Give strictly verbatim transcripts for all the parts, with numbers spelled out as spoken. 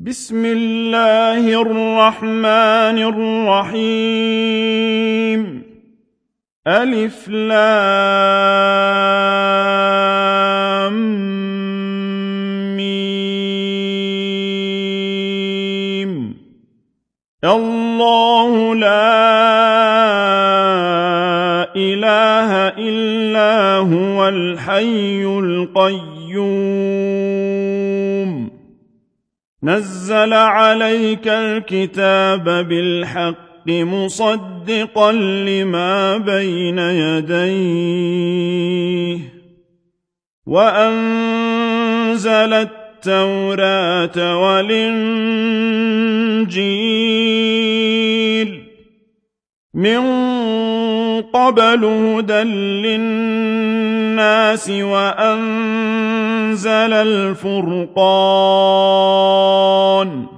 بسم الله الرحمن الرحيم ألف لام ميم الله لا إله إلا هو الحي القيوم نزل عليك الكتاب بالحق مصدقا لما بين يديه وأنزل التوراة والإنجيل من قبل هدى للناس وأنزل الفرقان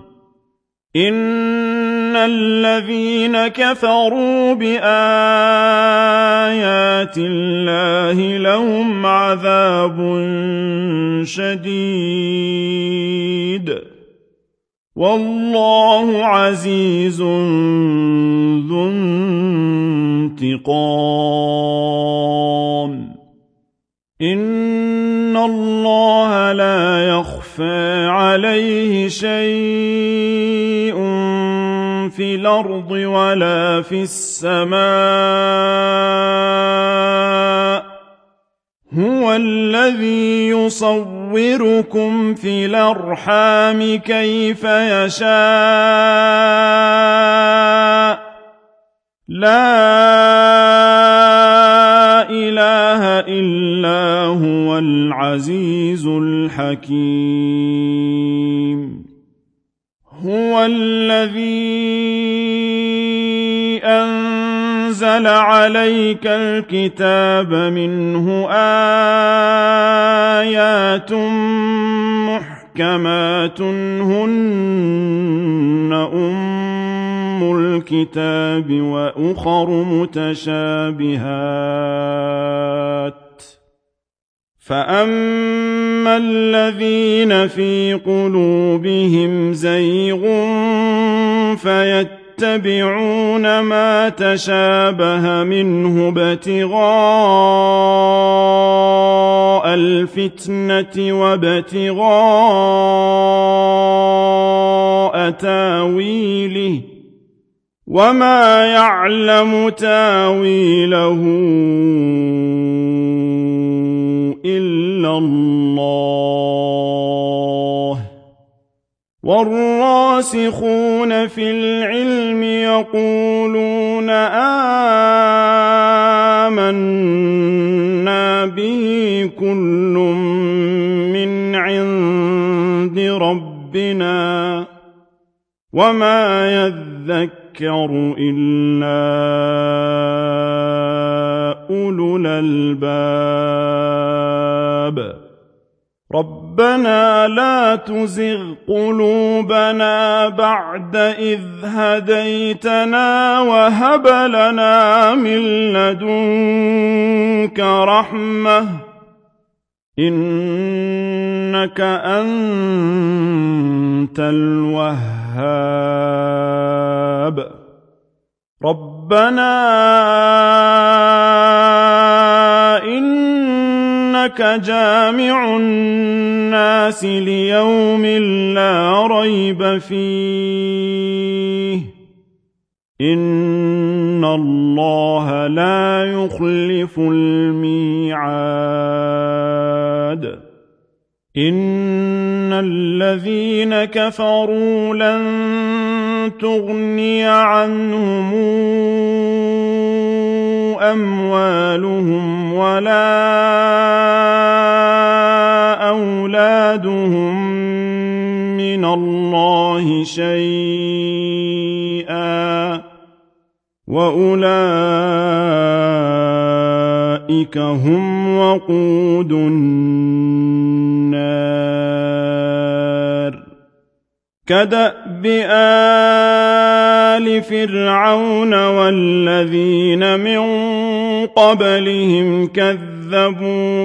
إن الذين كفروا بآيات الله لهم عذاب شديد والله عزيز ذو انتقام إن الله لا يخفى عليه شيء في الأرض ولا في السماء هو الذي يصوركم في الأرحام كيف يشاء لا إله إلا هو العزيز الحكيم هو الذي أنزل عليك الكتاب منه آيات محكمات هن أم الكتاب وأخر متشابهات فأما الذين في قلوبهم زيغ فيتبعون ما تشابه منه ابتغاء الفتنة وابتغاء تاويله وما يعلم تاويله إلا الله والراسخون في العلم يقولون آمنا به كل من عند ربنا وما يذكر إلا أولو الألباب ربنا لا تزغ قلوبنا بعد إذ هديتنا وهب لنا من لدنك رحمة إنك أنت الوهاب ربنا إنك جامع الناس ليوم لا ريب فيه إن الله لا يخلف الميعاد إن الذين كفروا لن تغني عنهم أموالهم ولا أولادهم من الله شيئا وأولئك هم وقود النار كدأب آل فرعون والذين من قبلهم كذبوا كذبوا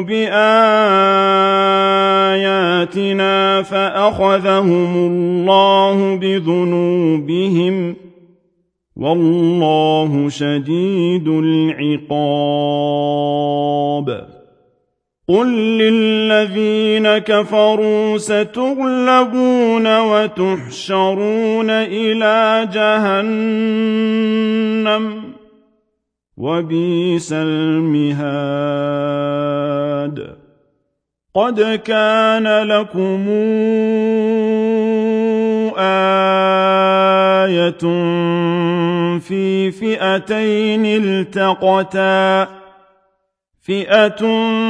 بآياتنا فأخذهم الله بذنوبهم والله شديد العقاب قل للذين كفروا ستغلبون وتحشرون إلى جهنم وبئس المهاد قد كان لكم آية في فئتين التقتا فئة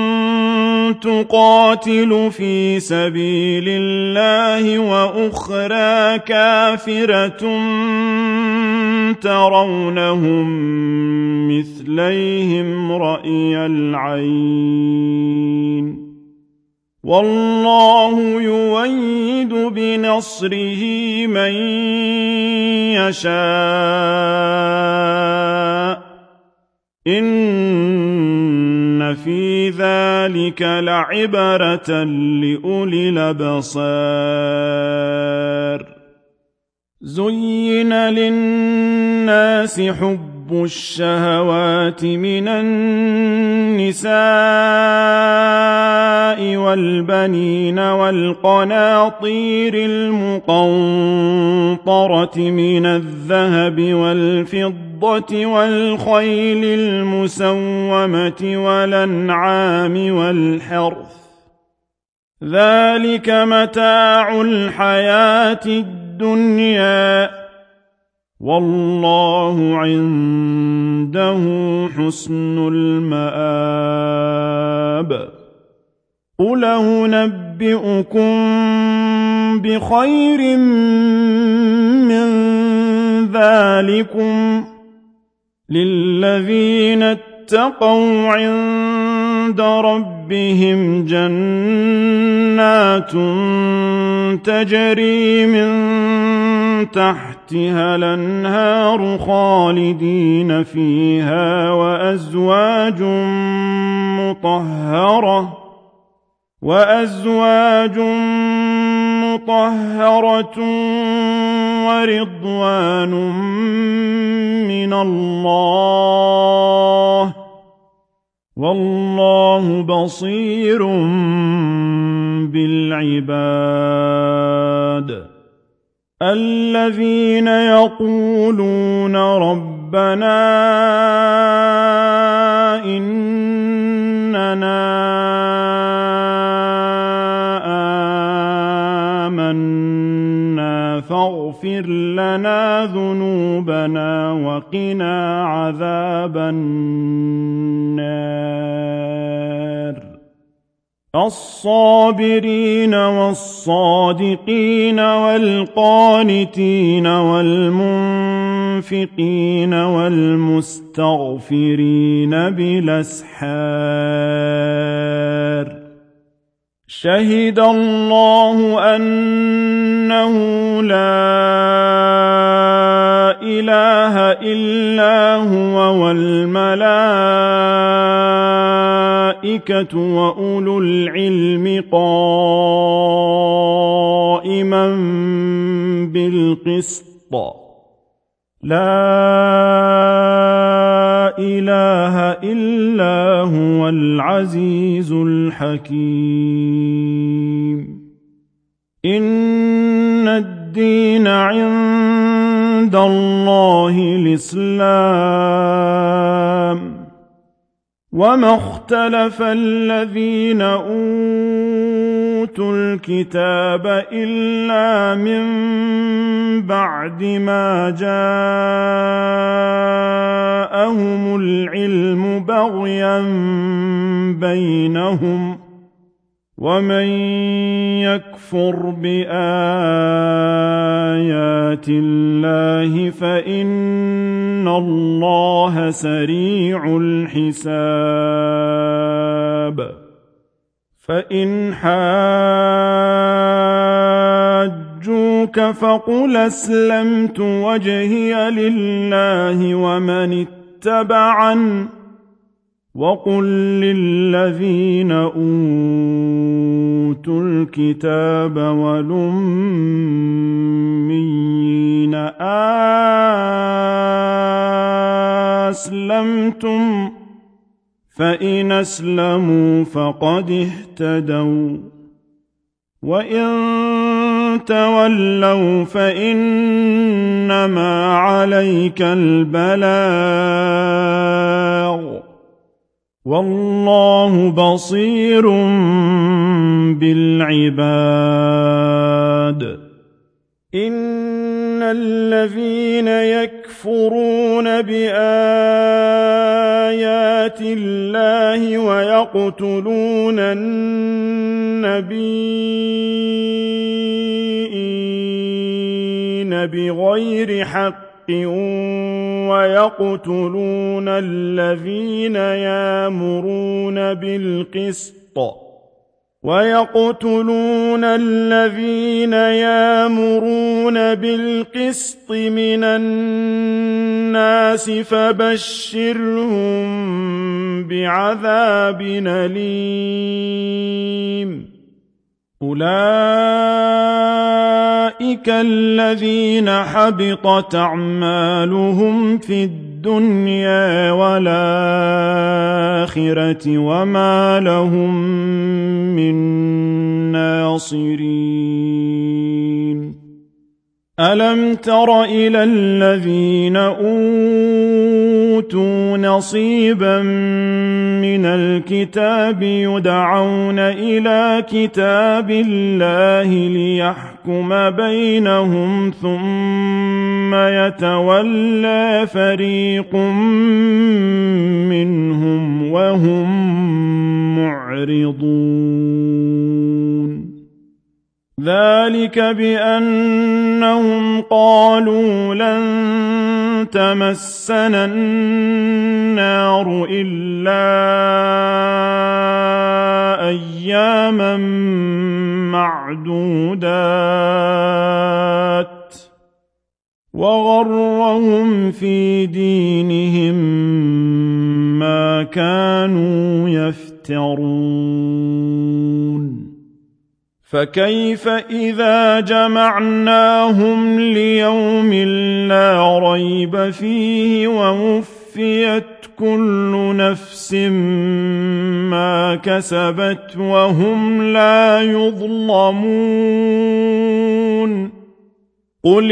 تقاتل في سبيل الله وأخرى كافرة ترونهم مثليهم رأي العين والله يؤيد بنصره من يشاء إن في ذلك لعبرة لأولي الأبصار زين للناس حب الشهوات من النساء والبنين والقناطير المقنطرة من الذهب والفضة والخيل المسومة والأنعام والحرث ذلك متاع الحياة الدنيا والله عنده حسن المآب قل أنبئكم بخير من ذلكم للذين اتقوا عند ربهم جنات تجري من تحتها الأنهار خالدين فيها وأزواج مطهرة وأزواج مطهرة ورضوان من الله والله بصير بالعباد الذين يقولون ربنا إننا آمنا فاغفر لنا ذنوبنا وقنا عذاب النار الصابرين والصادقين والقانتين والمنفقين والمستغفرين بالأسحار شهد الله أنه لا إله إلا هو والملائكة وأولو العلم قائما بالقسط لا إله إلا هو العزيز الحكيم إن الدين عند الله الإسلام وما اختلف الذين أوتوا الكتاب إلا من بعد ما جاءهم العلم بغيا بينهم ومن يكفر بآيات الله فإن الله سريع الحساب فإن حاجوك فقل أسلمت وجهي لله ومن اتبعن وقل للذين أوتوا الكتاب والأميين أسلمتم فإن أسلموا فقد اهتدوا وإن تولوا فإنما عليك البلاغ والله بصير بالعباد إن الذين يكفرون بآيات الله ويقتلون النبيين بغير حق ويقتلون الذين يأمرون بالقسط ويقتلون الذين يأمرون بالقسط من الناس فبشرهم بعذاب أليم أولئك الذين حبطت أعمالهم في الدنيا والآخرة وما لهم من ناصرين ألم تر إلى الذين أوتوا نصيبا من الكتاب يدعون إلى كتاب الله ليحكم بينهم ثم يتولى فريق منهم وهم معرضون ذلك بأنهم قالوا لن تمسنا النار إلا أياما معدودات وغرهم في دينهم ما كانوا يفترون فكيف إذا جمعناهم ليوم لا ريب فيه ووفيت كل نفس ما كسبت وهم لا يظلمون قل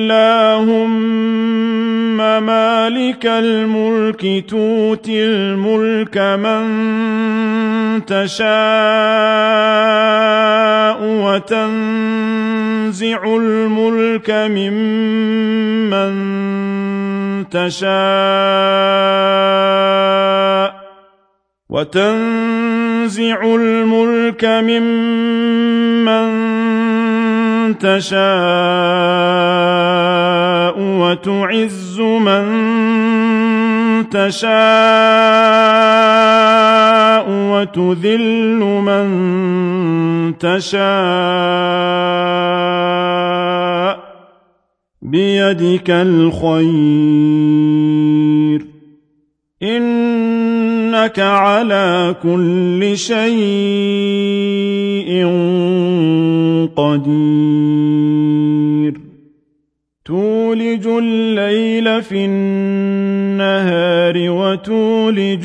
اللهم مالك الملك تؤتي الملك من تشاء وتنزع الملك ممن تشاء وتنزع الملك ممن تشاء وتعز من تشاء وتذل من تشاء بيدك الخير إنك على كل شيء قدير تولج الليل في النهار وتولج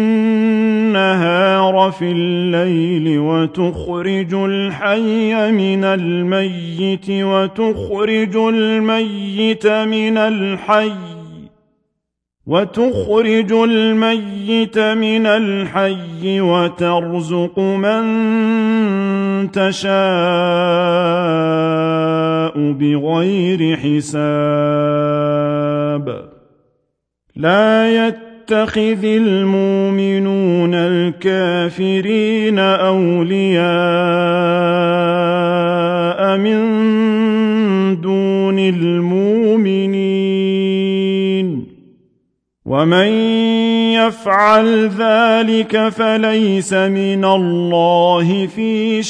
النهار في الليل وتخرج الحي من الميت وتخرج الميت من الحي وتخرج الميت من الحي وترزق من تشاء بغير حساب لا يتخذ المؤمنون الكافرين أولياء من دون المؤمنين ومن يفعل ذلك فليس من الله في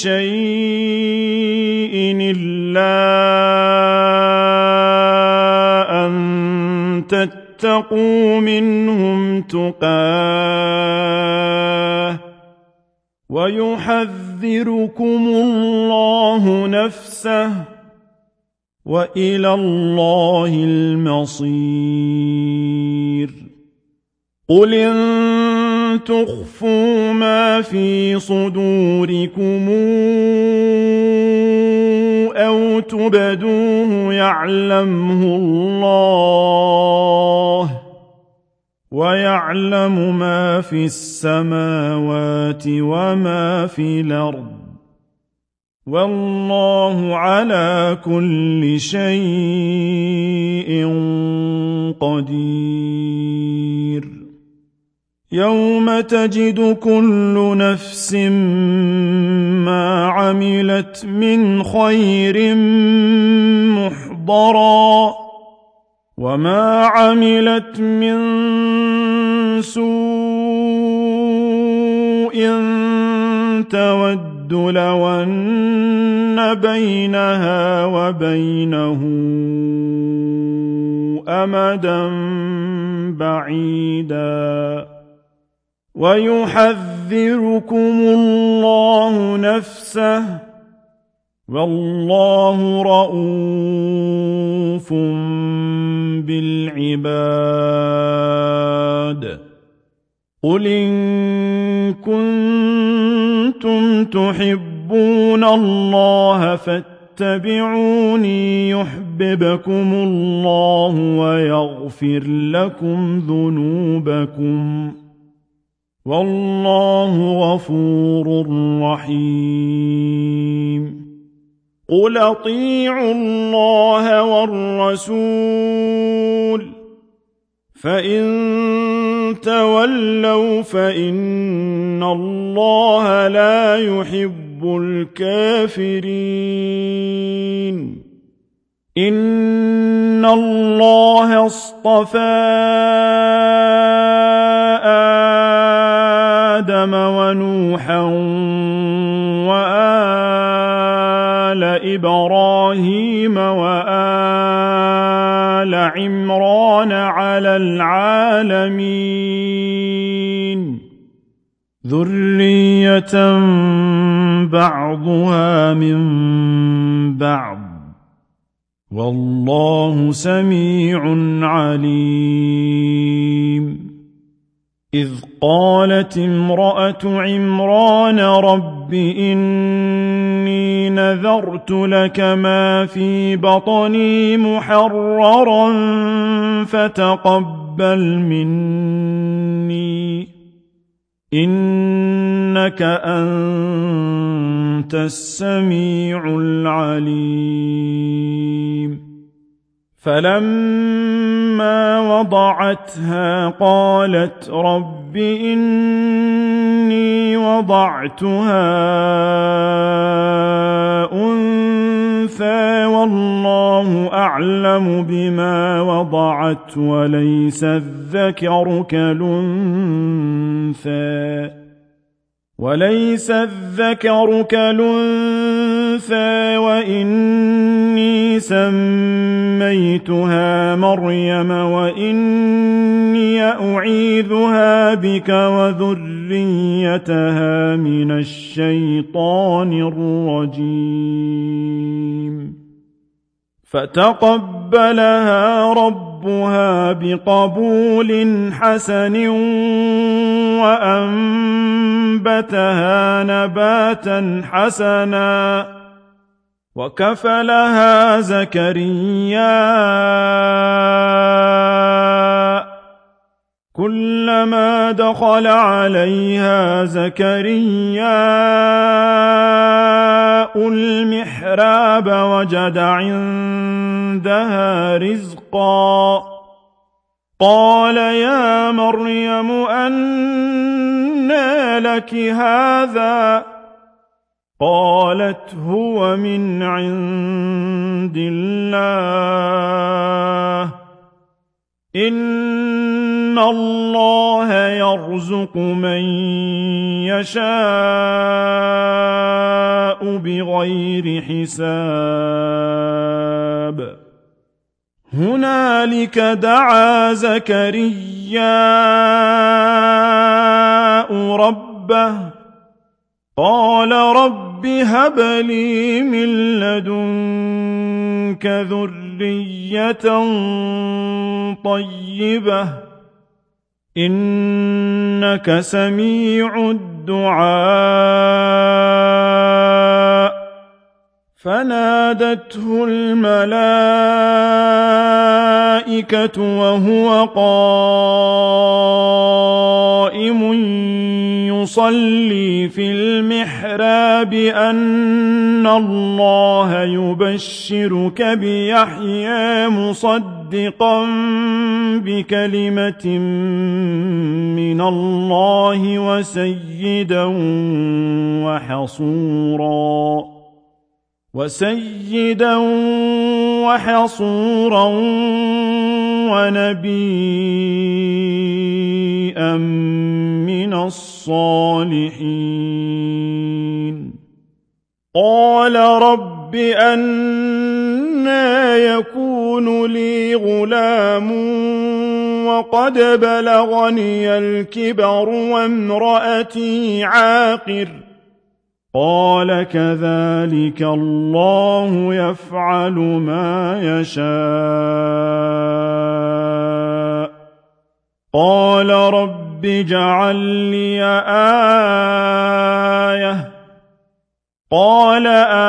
شيء إلا أن تتقوا ولتتقوا منهم تقاه ويحذركم الله نفسه وإلى الله المصير قل إن تخفوا ما في صدوركم أو تبدوه يعلمه الله ويعلم ما في السماوات وما في الأرض والله على كل شيء قدير يوم تجد كل نفس ما عملت من خير محضرا وما عملت من سوء تود لو أن بينها وبينه أمدا بعيدا ويحذركم الله نفسه والله رءوف بالعباد قل إن كنتم تحبون الله فاتبعوني يحببكم الله ويغفر لكم ذنوبكم والله غفور رحيم قل أطيعوا الله والرسول فإن تولوا فإن الله لا يحب الكافرين إن الله اصطفى آدم ونوحا وآل إبراهيم وآل عمران على العالمين ذرية بعضها من بعض والله سميع عليم إذ قالت امرأة عمران رب إني نذرت لك ما في بطني محررا فتقبل مني إنك أنت السميع العليم فلما وضعتها قالت رب إني وضعتها أنثى والله أعلم بما وضعت وليس الذكر كالأنثى وليس الذكر كالأنثى وإني سميتها مريم وإني أعيذها بك وذريتها من الشيطان الرجيم فتقبلها ربها بقبول حسن وأنبتها نباتا حسنا وكفلها زكريا كلما دخل عليها زكريا المحراب وجد عندها رزقا قال يا مريم أنى لك هذا قالت هو من عند الله إن الله يرزق من يشاء بغير حساب هنالك دعا زكرياء ربه قال رب هب لي من لدنك ذرية طيبة إنك سميع الدعاء فنادته الملائكة وهو قائم يصلي في المحراب أن الله يبشرك بيحيى مصدقا بكلمة من الله وسيدا وحصورا وسيدا وحصورا ونبيا من الصالحين قال رب أنى يكون لي غلام وقد بلغني الكبر وامرأتي عاقر قال كذلك الله يفعل ما يشاء قال رب اجعل لي آية قال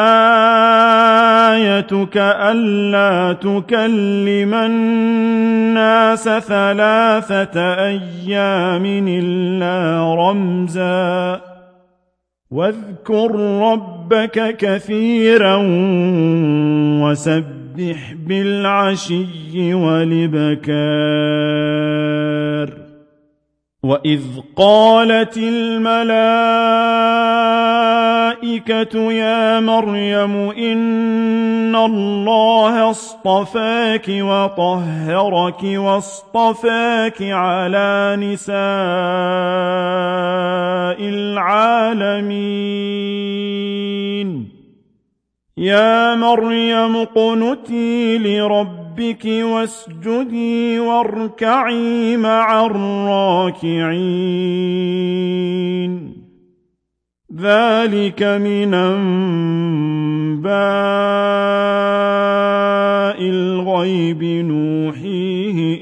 آيتك ألا تكلم الناس ثلاثة أيام إلا رمزا واذكر ربك كثيرا وسبح بالعشي والإبكار وإذ قالت الملائكة يا مريم إن الله اصطفاك وطهرك واصطفاك على نساء العالمين يا مريم اقنتي لربك واسجدي واركعي مع الراكعين ذلك من أنباء الغيب نوحيه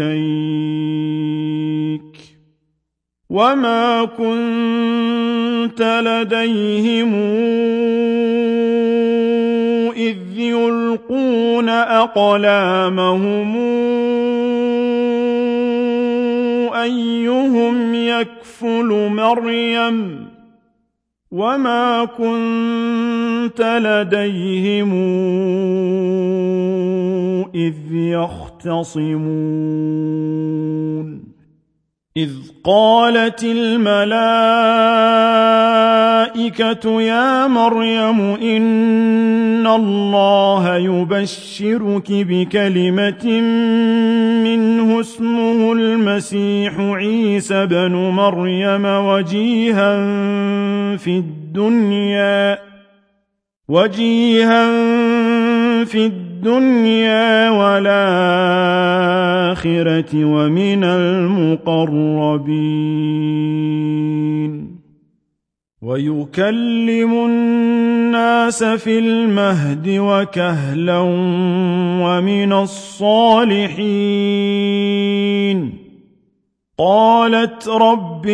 إليك وما كنت لديهم إذ يلقون أقلامهم أيهم يكفل مريم وما كنت لديهم إذ يختصمون إذ قالت الملائكة يا مريم إن الله يبشرك بكلمة منه اسمه المسيح عيسى بن مريم وجيها في الدنيا وجيها في الدنيا والآخرة ومن المقربين ويكلم الناس في المهد وكهلا ومن الصالحين قالت رب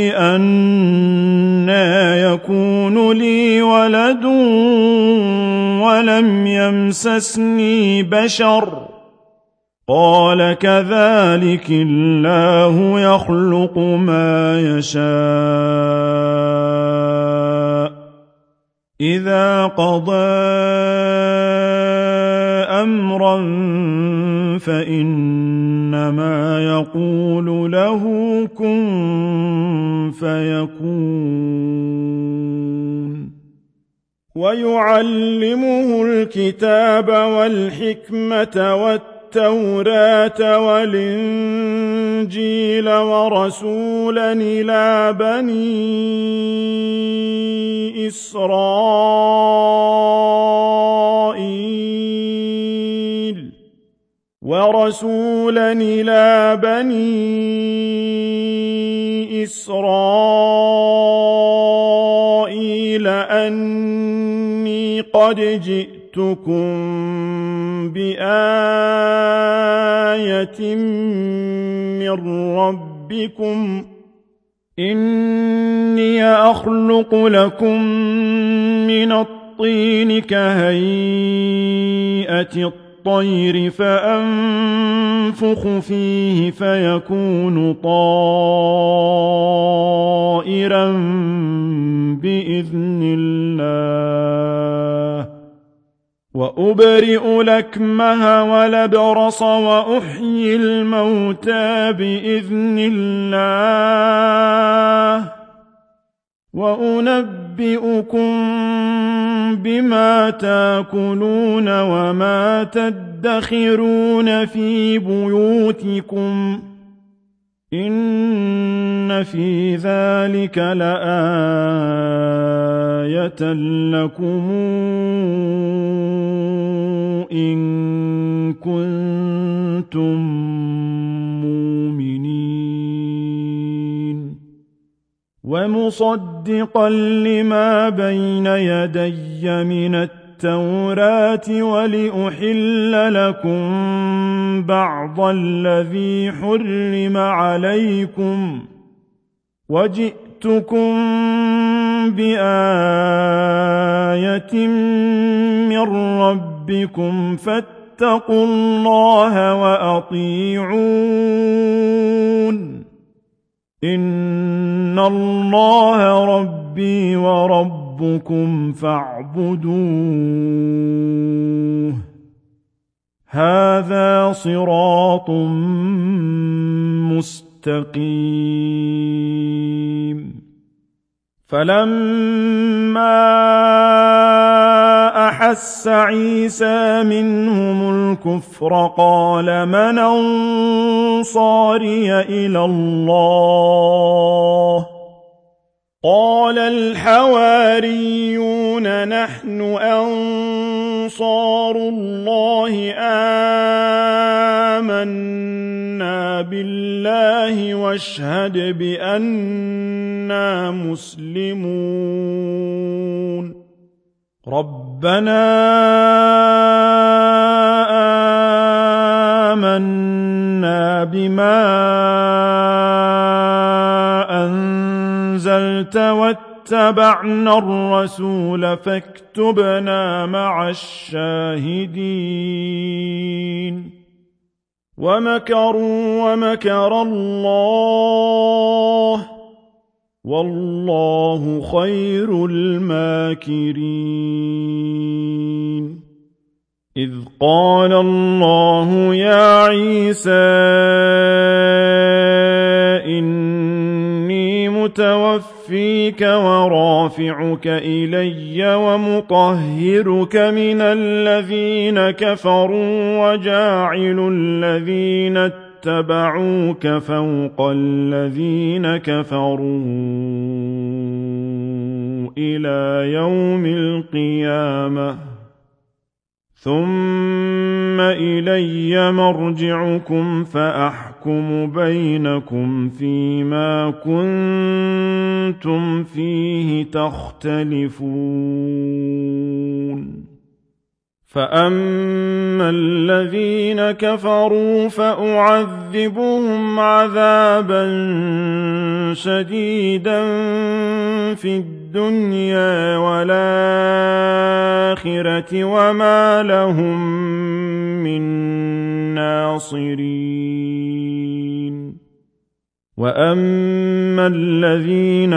أنى يكون لي ولد ولم يمسسني بشر قال كذلك الله يخلق ما يشاء إذا قضى أمرا فإنما يقول له كن فيكون ويعلمه الكتاب والحكمة والتوراة والإنجيل ورسولا إلى بني إسرائيل ورسولا إلى بني إسرائيل أني قد جئتكم بآية من ربكم إني أخلق لكم من الطين كهيئة الطير فأنفخ فيه فيكون طائرا بإذن الله وأبرئ الأكمه والأبرص وأحيي الموتى بإذن الله وأنبئكم بما تاكلون وما تدخرون في بيوتكم إن في ذلك لآية لكم إن كنتم مؤمنين ومصدقا لما بين يدي من التوراة ولأحل لكم بعض الذي حرم عليكم وجئتكم بآية من ربكم فاتقوا الله وأطيعون إن الله ربي وربكم فاعبدوه هذا صراط مستقيم فلما أحس عيسى منهم الكفر قال من أنصاري إلى الله قال الحواريون نحن أنصار الله آمنا بالله واشهد بأننا مسلمون ربنا آمنا بما أنزلت واتبعنا الرسول فاكتبنا مع الشاهدين ومكروا ومكر الله والله خير الماكرين إذ قال الله يا عيسى إني متوفيك ورافعك إلي ومطهرك من الذين كفروا وجاعل الذين اتبعوك فوق الذين كفروا إلى يوم القيامة ثم إلي مرجعكم فأحكم بينكم فيما كنتم فيه تختلفون فأما الذين كفروا فأعذبهم عذابا شديدا في الدنيا والآخرة وما لهم من ناصرين وأما الذين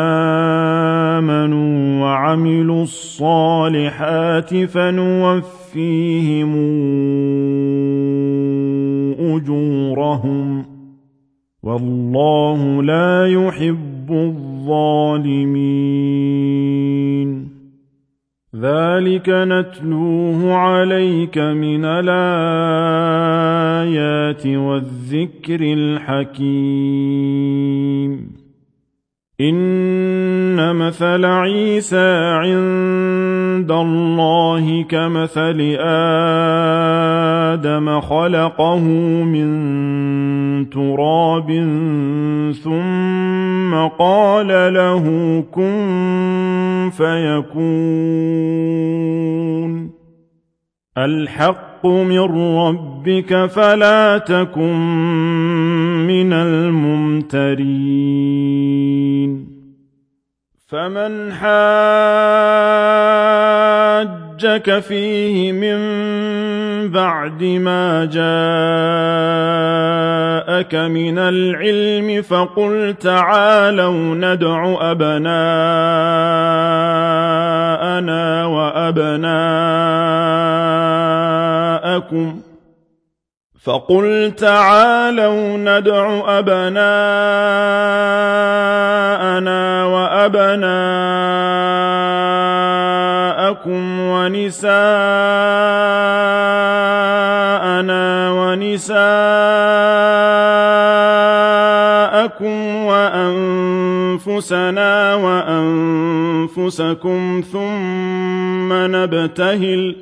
آمنوا وعملوا الصالحات فنوفيهم أجورهم والله لا يحب الظالمين ذلك نتلوه عليك من الآيات والذكر الحكيم إن مثل عيسى عند الله كمثل آدم خلقه من تراب ثم قال له كن فيكون الحق من ربك فلا تكن من الممترين فمن حاجك فيه من بعد ما جاءك من العلم فقل تعالوا ندع أبناءنا وأبناءكم فقل تعالوا ندع أبناءنا وأبناءكم ونساءنا ونساءكم وأنفسنا وأنفسكم ثم نبتهل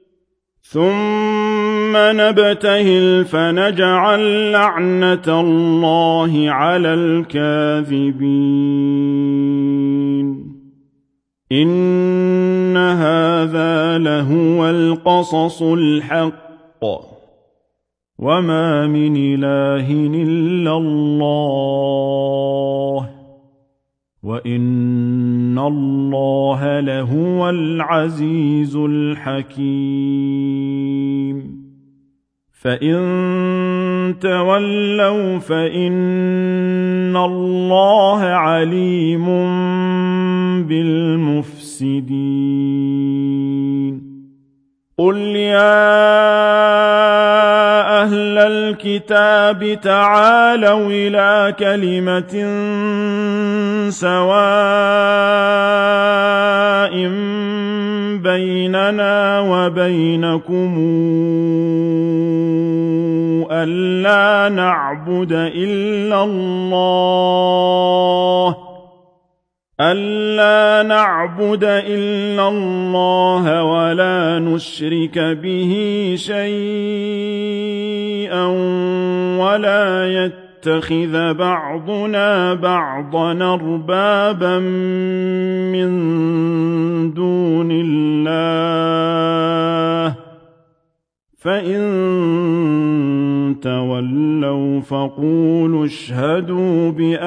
ثم نبتهل فنجعل لعنة الله على الكاذبين إن هذا لهو القصص الحق وما من إله إلا الله وإن الله لهو العزيز الحكيم فإن تولوا فإن الله عليم بالمفسدين قل يا أهل الكتاب تعالوا إلى كلمة سواء بيننا وبينكم ألا نعبد إلا الله ألا نعبد إلا الله ولا نشرك به شيئا ولا يتخذ بعضنا بعضا أربابا من دون الله فإن تولوا فقولوا اشهدوا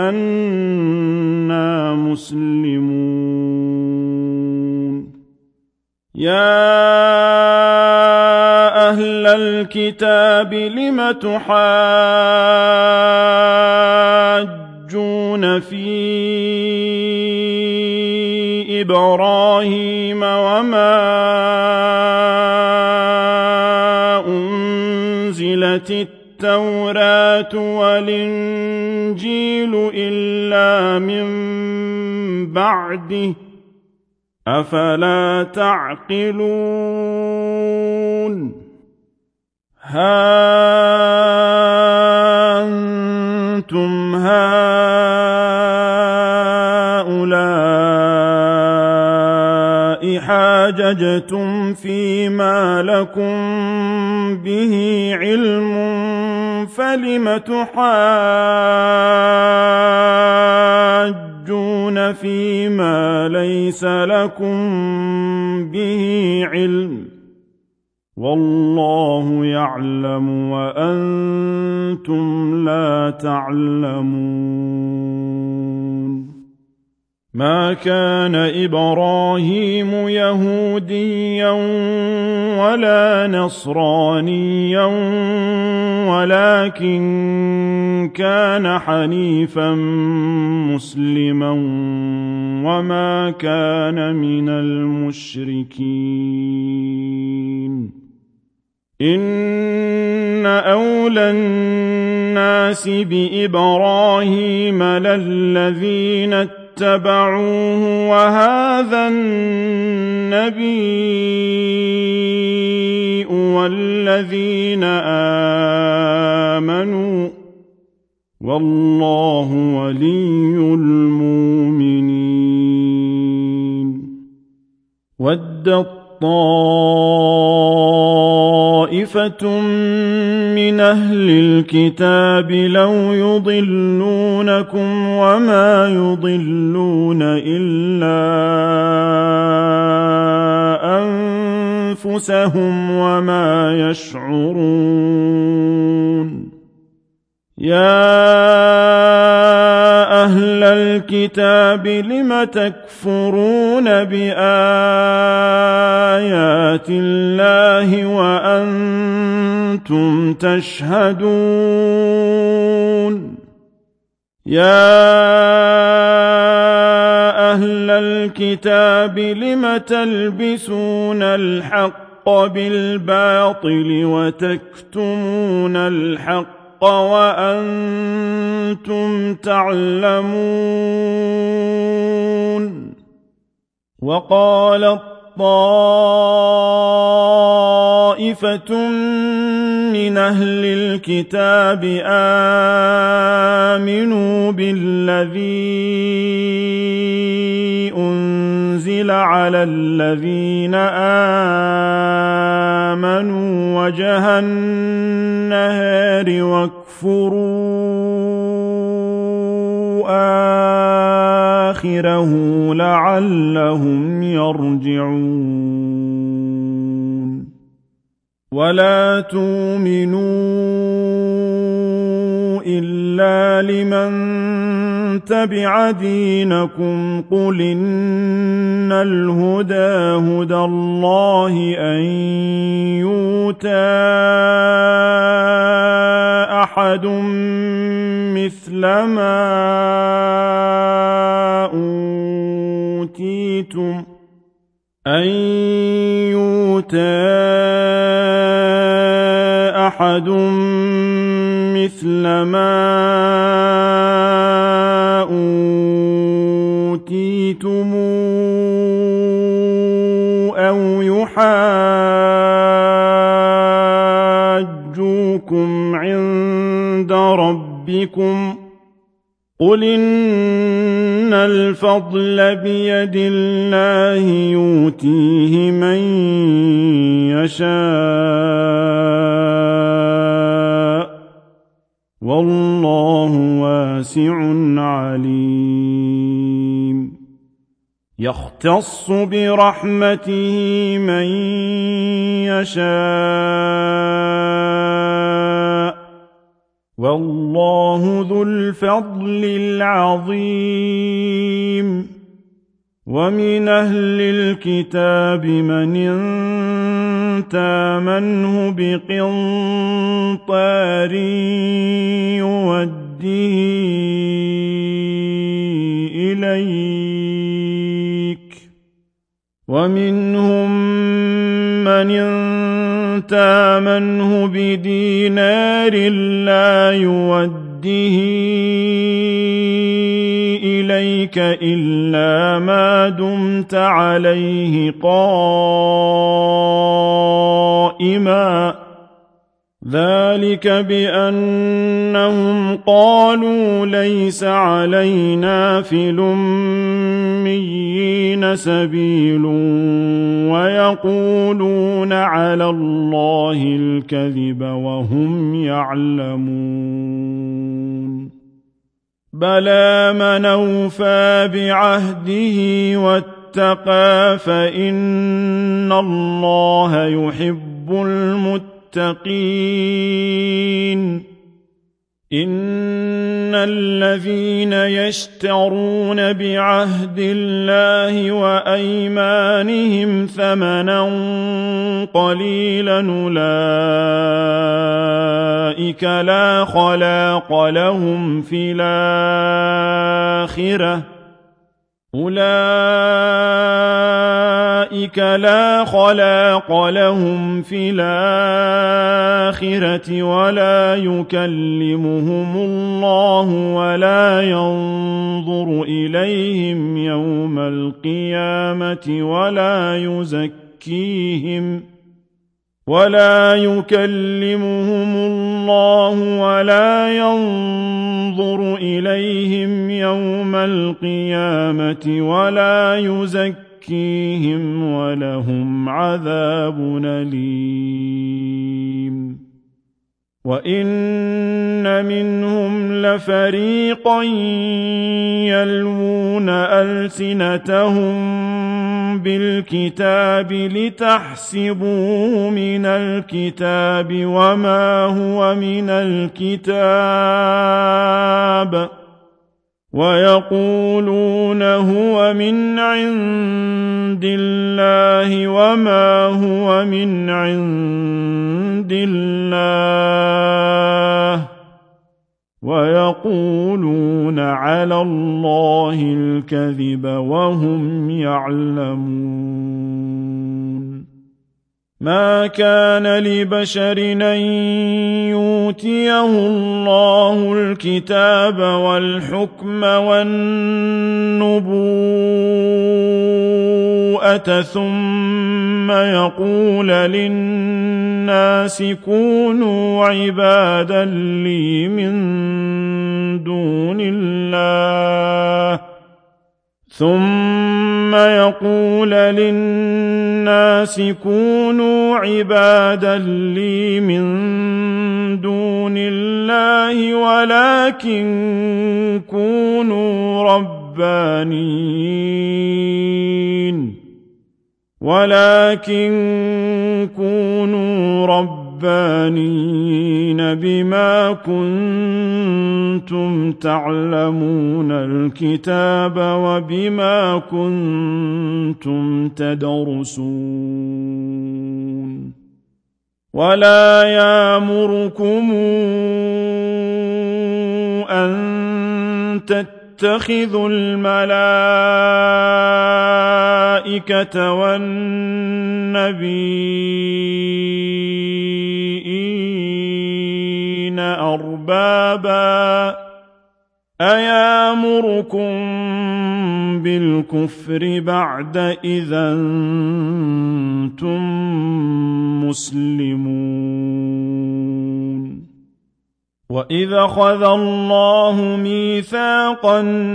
بأننا مسلمون يا أهل الكتاب لم تحاجون في إبراهيم وما أنزلت التوراة والإنجيل إلا من بعده أفلا تعقلون ها أنتم هؤلاء حاججتم فيما لكم به علم فلم تحاجون فيما ليس لكم به علم والله يعلم وأنتم لا تعلمون ما كان إبراهيم يهوديا ولا نصرانيا ولكن كان حنيفا مسلما وما كان من المشركين إن أولى الناس بإبراهيم للذين اتبعوه وهذا النبي والذين آمنوا والله ولي المؤمنين ودت طائفة طائفة من أهل الكتاب لو يضلونكم وما يضلون إلا أنفسهم وما يشعرون يا أهل الكتاب لم تكفرون بآيات الله وأنتم تشهدون يا أهل الكتاب لم تلبسون الحق بالباطل وتكتمون الحق وأنتم تعلمون وقالت طائفة من أهل الكتاب آمنوا بالذي أنزل على الذين آمنوا وجه النهار واكفروا آخره لعلهم يرجعون ولا تؤمنوا إلا لمن تبع دينكم قل إن الهدى هدى الله أن يؤتى أحد مثل ما أوتيتم أن يؤتى أحد مثل ما أوتيتم أو يحاجوكم عند ربكم قل إن الفضل بيد الله يؤتيه من يشاء والله واسع عليم يختص برحمته من يشاء والله ذو الفضل العظيم ومن أهل الكتاب من إن تامنه بقنطار يوديه إليك ومنهم من إن تامنه بدينار لا يوديه إليك إلا ما دمت عليه قائما ذلك بأنهم قالوا ليس علينا في الأميين سبيل ويقولون على الله الكذب وهم يعلمون بلى من أوفى بعهده واتقى فإن الله يحب المتقين إن الذين يشترون بعهد الله وأيمانهم ثمنا قليلا أولئك لا خلاق لهم في الآخرة أولئك لا خلاق لهم في الآخرة ولا يكلمهم الله ولا ينظر إليهم يوم القيامة ولا يزكيهم ولا يكلمهم الله ولا ينظر إليهم يوم القيامة ولا يزكيهم ولهم عذاب أليم وَإِنَّ مِنْهُمْ لَفَرِيقًا يَلْوُونَ أَلْسِنَتَهُم بِالْكِتَابِ لِتَحْسَبُوهُ مِنَ الْكِتَابِ وَمَا هُوَ مِنَ الْكِتَابِ وَيَقُولُونَ هُوَ مِنْ عِندِ اللَّهِ وَمَا هُوَ مِنْ عِندِ اللَّهِ وَيَقُولُونَ عَلَى اللَّهِ الْكَذِبَ وَهُمْ يَعْلَمُونَ مَا كَانَ لِبَشَرٍ أَن يُؤْتِيَهُ اللَّهُ الْكِتَابَ وَالْحُكْمَ وَالنُّبُوَّةَ ثُمَّ يَقُولَ لِلنَّاسِ كُونُوا عِبَادًا لِّي مِن دُونِ اللَّهِ ثُمَّ يَقُولُ لِلنَّاسِ كُونُوا عِبَادًا لِّي مِن دُونِ اللَّهِ وَلَكِن كُونُوا رَبَّانِيِّينَ وَلَكِن كُونُوا رَبَّانِيِّينَ بِمَا كُنتُمْ تَعْلَمُونَ الْكِتَابَ وَبِمَا كُنتُمْ تَدْرُسُونَ وَلَا يَأْمُرُكُمْ أَن تَتَّخِذُوا الْمَلَائِكَةَ وَالنَّبِيِّينَ أَرْبَابًا أَيَأْمُرُكُم بِالْكُفْرِ بَعْدَ إِذْ أَنتُم مُّسْلِمُونَ وَإِذْ أَخَذَ اللَّهُ مِيثَاقَ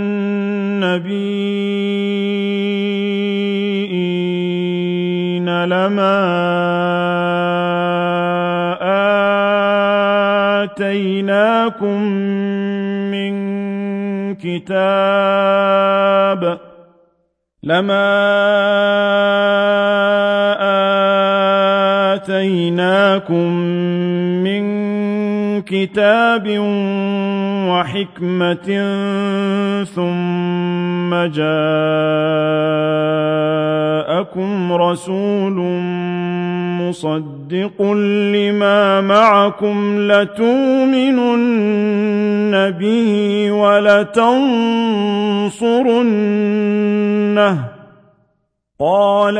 النَّبِيِّينَ لَمَا آتَيْنَاكُم مِّن كِتَابٍ لَمَا آتَيْنَاكُم مِّن كِتَابٍ وَحِكْمَةٍ ثُمَّ جَاءَكُمْ رَسُولٌ مُّصَدِّقٌ لِّمَا مَعَكُمْ لَتُؤْمِنُنَّ بِهِ وَلَتَنصُرُنَّهُ قَالَ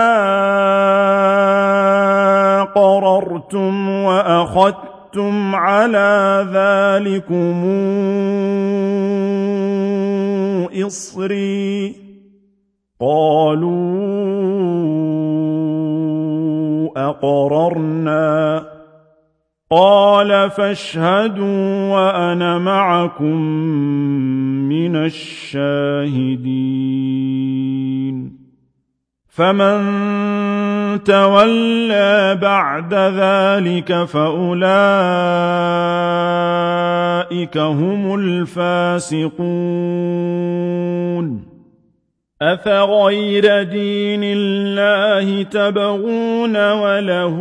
أَقَرَرْتُمْ وَأَخَذْتُمْ عَلَىٰ ذَٰلِكُمْ إِصْرِي قَالُوا أَقْرَرْنَا قَالَ فَاشْهَدُوا وَأَنَا مَعَكُم مِّنَ الشَّاهِدِينَ فَمَن تَوَلَّىٰ بَعْدَ ذَٰلِكَ فَأُولَٰئِكَ هُمُ الْفَاسِقُونَ أَفَغَيْرَ دِينِ اللَّهِ تَبْغُونَ وَلَهُ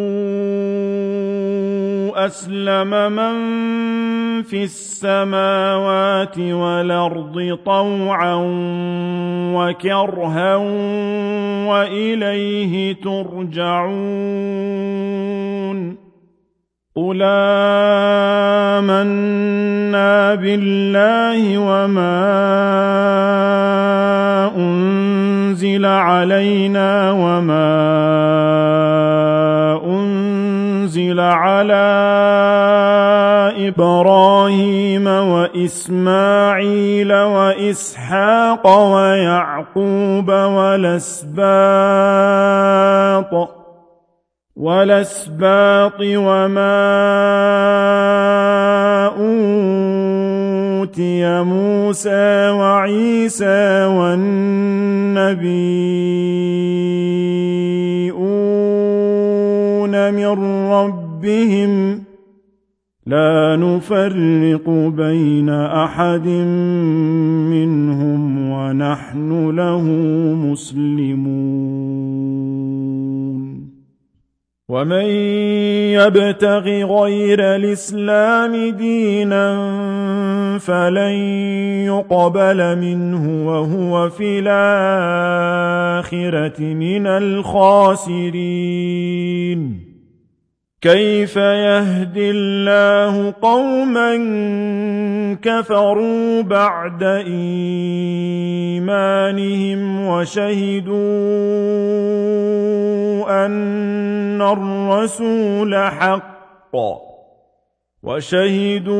أَسْلَمَ مَن فِي السَّمَاوَاتِ وَالْأَرْضِ طَوْعًا وَكَرْهًا وَإِلَيْهِ تُرْجَعُونَ قُلْ آمَنَّا بِاللَّهِ وَمَا أُنزِلَ عَلَيْنَا وَمَا أُنزِلَ عَلَىٰ إِبْرَاهِيمَ وَإِسْمَاعِيلَ وَإِسْحَاقَ وَيَعْقُوبَ وَالْأَسْبَاطِ وَالْأَسْبَاطِ وَمَا أُوتِيَ مُوسَىٰ وَعِيسَىٰ وَالنَّبِيُّونَ مِن رَّبِّهِمْ لا نفرق بين أحد منهم ونحن له مسلمون ومن يبتغ غير الإسلام دينا فلن يقبل منه وهو في الآخرة من الخاسرين كيف يهدي الله قوما كفروا بعد إيمانهم وشهدوا أن الرسول حق وشهدوا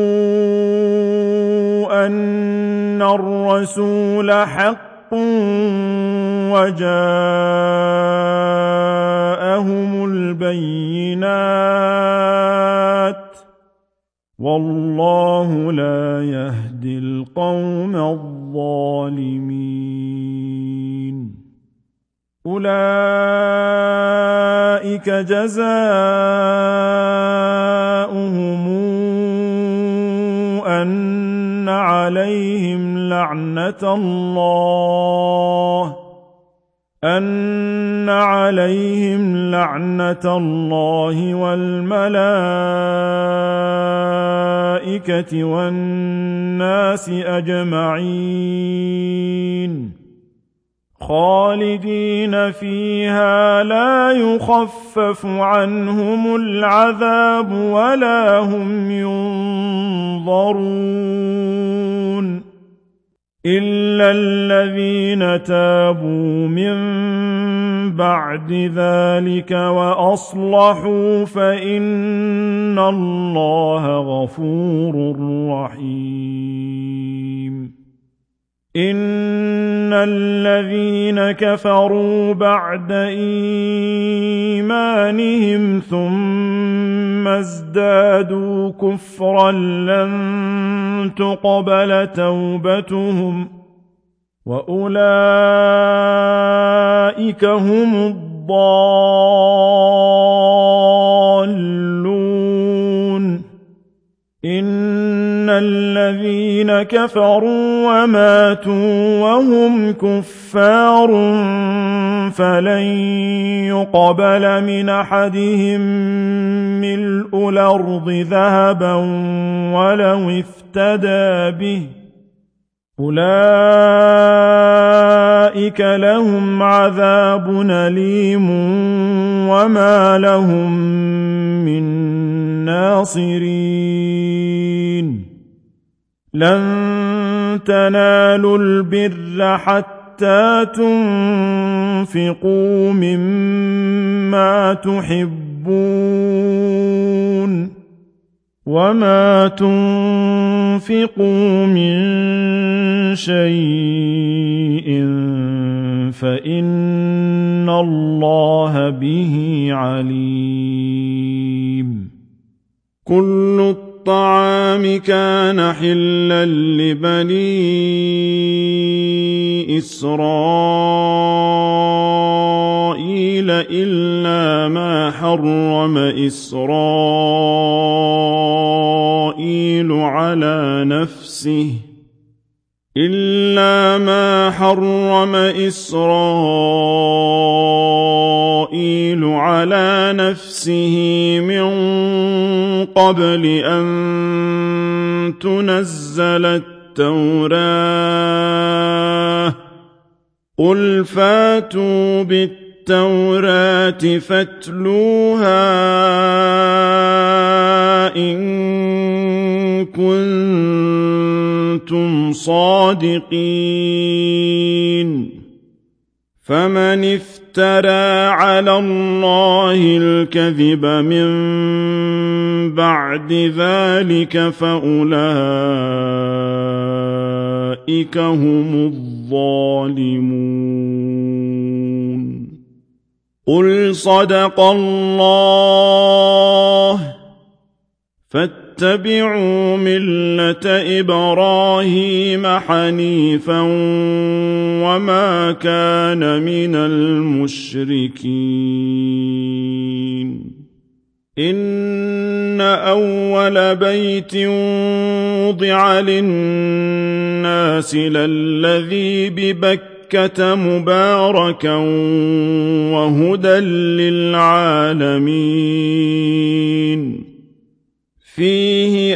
أن الرسول حق وجاءهم البينات والله لا يهدي القوم الظالمين أولئك جزاؤهم أن عليهم لعنة الله أن عليهم لعنة الله والملائكة والناس أجمعين خالدين فيها لا يخفف عنهم العذاب ولا هم ينظرون إلا الذين تابوا من بعد ذلك وأصلحوا فإن الله غفور رحيم إن الذين كفروا بعد إيمانهم ثم ازدادوا كفرا لن تقبل توبتهم وأولئك هم الضالون إن الذين كفروا وماتوا وهم كفار فلن يقبل من أحدهم ملء الأرض ذهبا ولو افتدى به أولئك لهم عذاب أليم وما لهم من ناصرين لن تنالوا البر حتى تنفقوا مما تحبون وما تنفقوا من شيء فإن الله به عليم كل الطعام كان حلا لبني إسرائيل إلا ما حرم إسرائيل على نفسه إلا ما حرم إسرائيل على نفسه من قبل أن تنزل التوراة قل فاتوا بالتوراة فاتلوها إن كنتم صادقين فمن افترى على الله الكذب من بعد ذلك فأولئك هم الظالمون قل صدق الله فاتبعوا ملة إبراهيم حنيفا وما كان من المشركين إن أول بيت وضع للناس للذي ببكة مباركا وهدى للعالمين فيه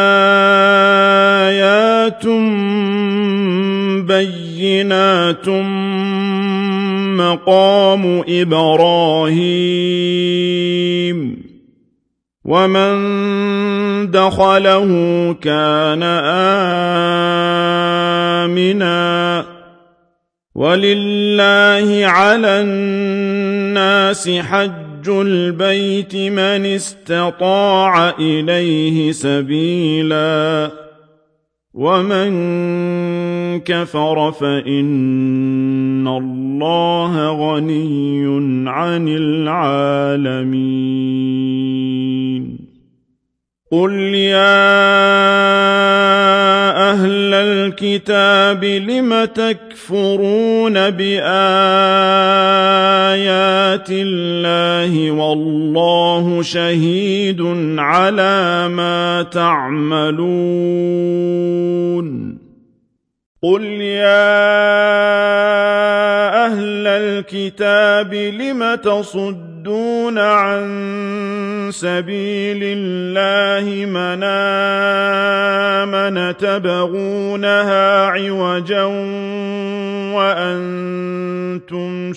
آيات بينات مقام إبراهيم ومن دخله كان آمنا ولله على الناس حج البيت من استطاع إليه سبيلا ومن كفر فإن الله غني عن العالمين قل يا أهل الكتاب لم تكفرون بآيات الله والله شهيد على ما تعملون قل يا أهل الكتاب لم تصدون عن سبيل الله من آمن تبغونها عوجا وأنتم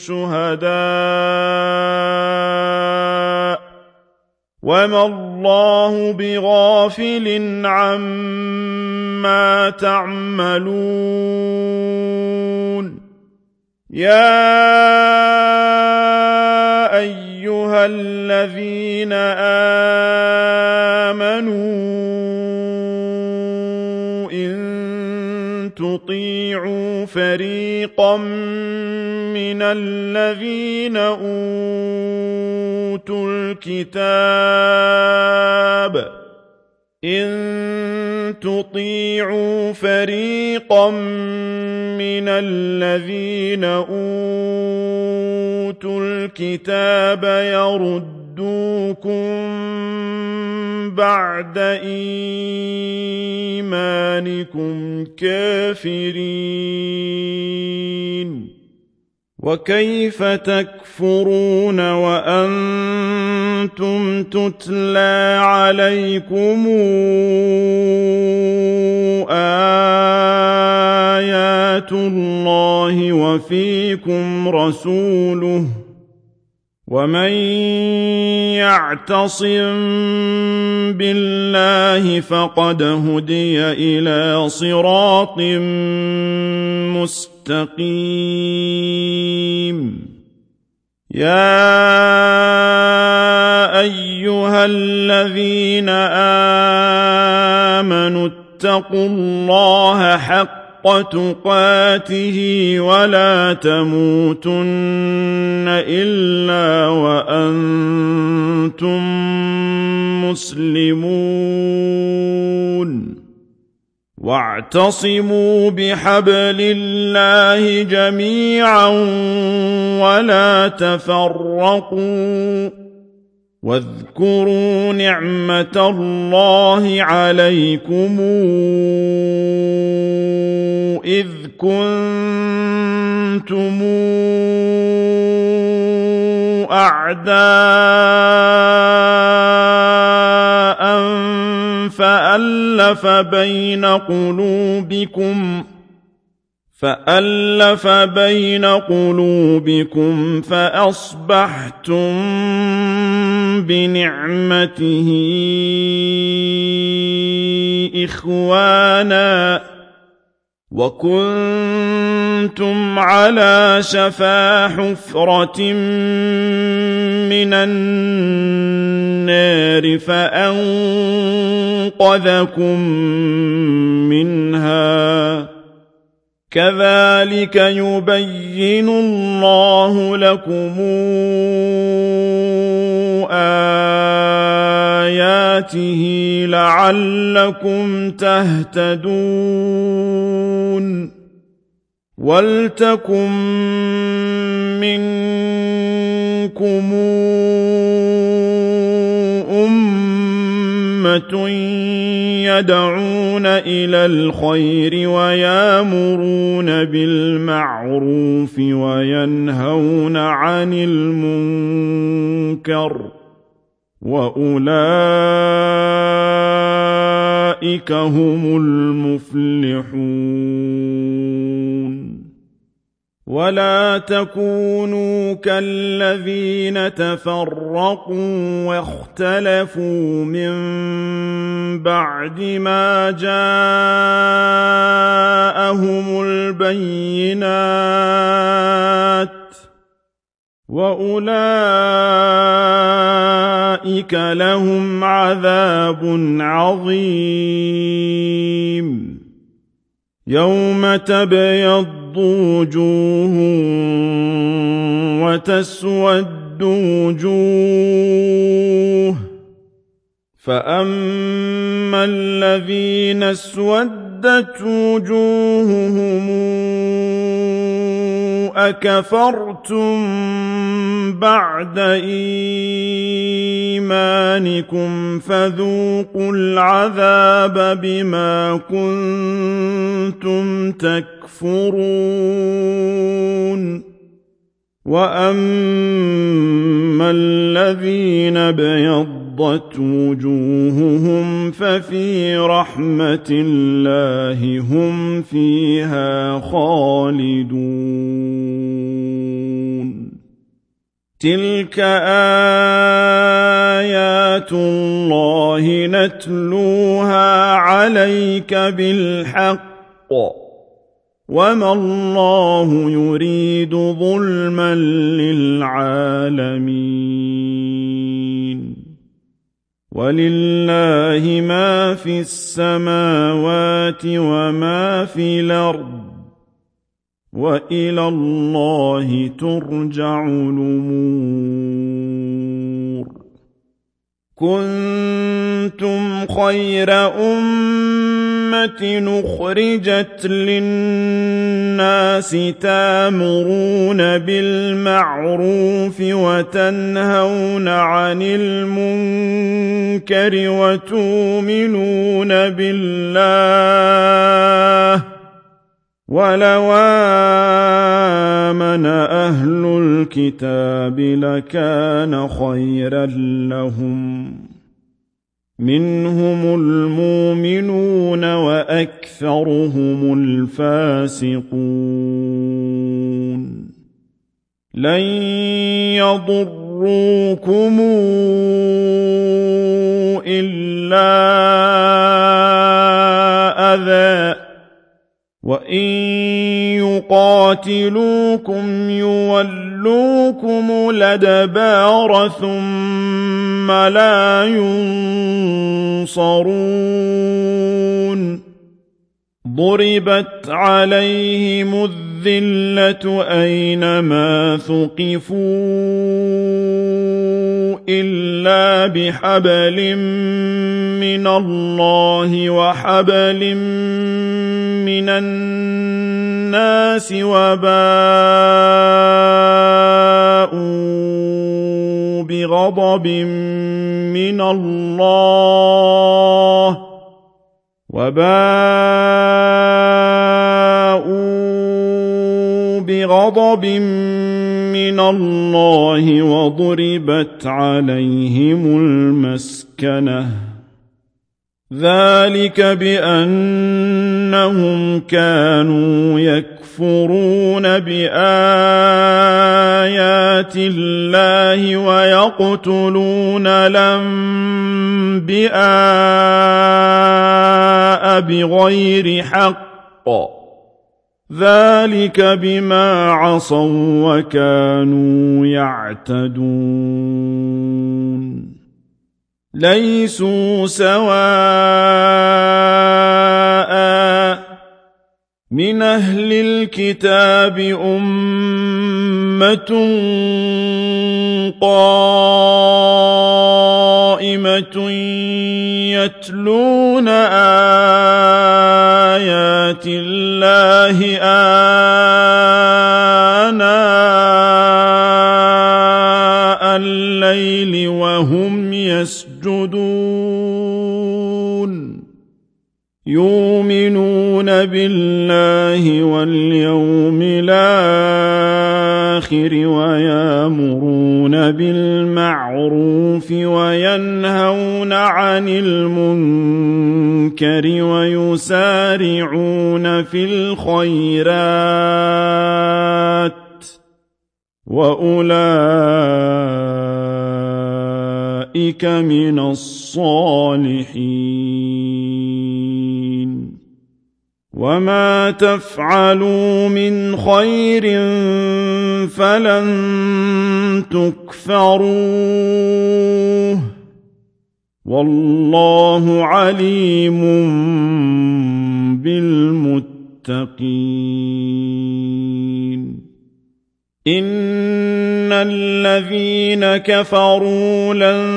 شهداء وما الله بغافل عما تعملون يا أيها الذين آمنوا إن تطيعوا فريقا من الذين أوتوا الكتاب إن تطيعوا فريقا من الذين أوتوا الكتاب يردوكم بعد إيمانكم كافرين وكيف تكفرون وأنتم تتلى عليكم آيات الله وفيكم رسوله ومن يعتصم بالله فقد هدي إلى صراط مستقيم يا أيها الذين آمنوا اتقوا الله حق تقاته ولا تموتن إلا وأنتم مسلمون واعتصموا بحبل الله جميعا ولا تفرقوا واذكروا نعمة الله عليكم إذ كنتم أعداء فألف بين قلوبكم فألف بين قلوبكم فأصبحتم بنعمته إخوانا وكنتم على شفا حفرة من النار فأنقذكم منها كذلك يبين الله لكم آياته لعلكم تهتدون ولتكن منكم أمة أمة يدعون إلى الخير ويامرون بالمعروف وينهون عن المنكر وأولئك هم المفلحون ولا تكونوا كالذين تفرقوا واختلفوا من بعد ما جاءهم البينات وأولئك لهم عذاب عظيم يوم تبيض وجوه وتسود وجوه فأما الذين اسودت وجوههم أكفرتم بعد إيمانكم فذوقوا العذاب بما كنتم تكفرون وأما الذين ابيضت وجوههم ففي رحمة الله هم فيها خالدون تلك آيات الله نتلوها عليك بالحق وما الله يريد ظلما للعالمين ولله ما في السماوات وما في الأرض وإلى الله ترجع الأمور كنتم خير أمة نخرجت للناس تامرون بالمعروف وتنهون عن المنكر وتؤمنون بالله ولو آمن أهل الكتاب لكان خيرا لهم منهم المؤمنون وأكثرهم الفاسقون لن يضروكم إلا أذى وإن يقاتلوكم يولوكم الأدبار ثم لا ينصرون ضربت عليهم الذلة أينما ثقفوا إلا بحبل من الله وحبل من الناس وباءوا بغضب من الله وباءوا بغضب من الله وضربت عليهم المسكنة ذلك بأنهم كانوا يكفرون بآيات الله ويقتلون الأنبياء بغير حق ذلك بما عصوا وكانوا يعتدون ليسوا سواء من أهل الكتاب أمة قائمة يتلون آيات الله آناء الليل وهم يسجدون يسجدون يؤمنون بالله واليوم الآخر ويأمرون بالمعروف وينهون عن المنكر ويسارعون في الخيرات وأولئك من الصالحين وما تفعلوا من خير فلن تكفروه والله عليم بالمتقين إن الذين كفروا لن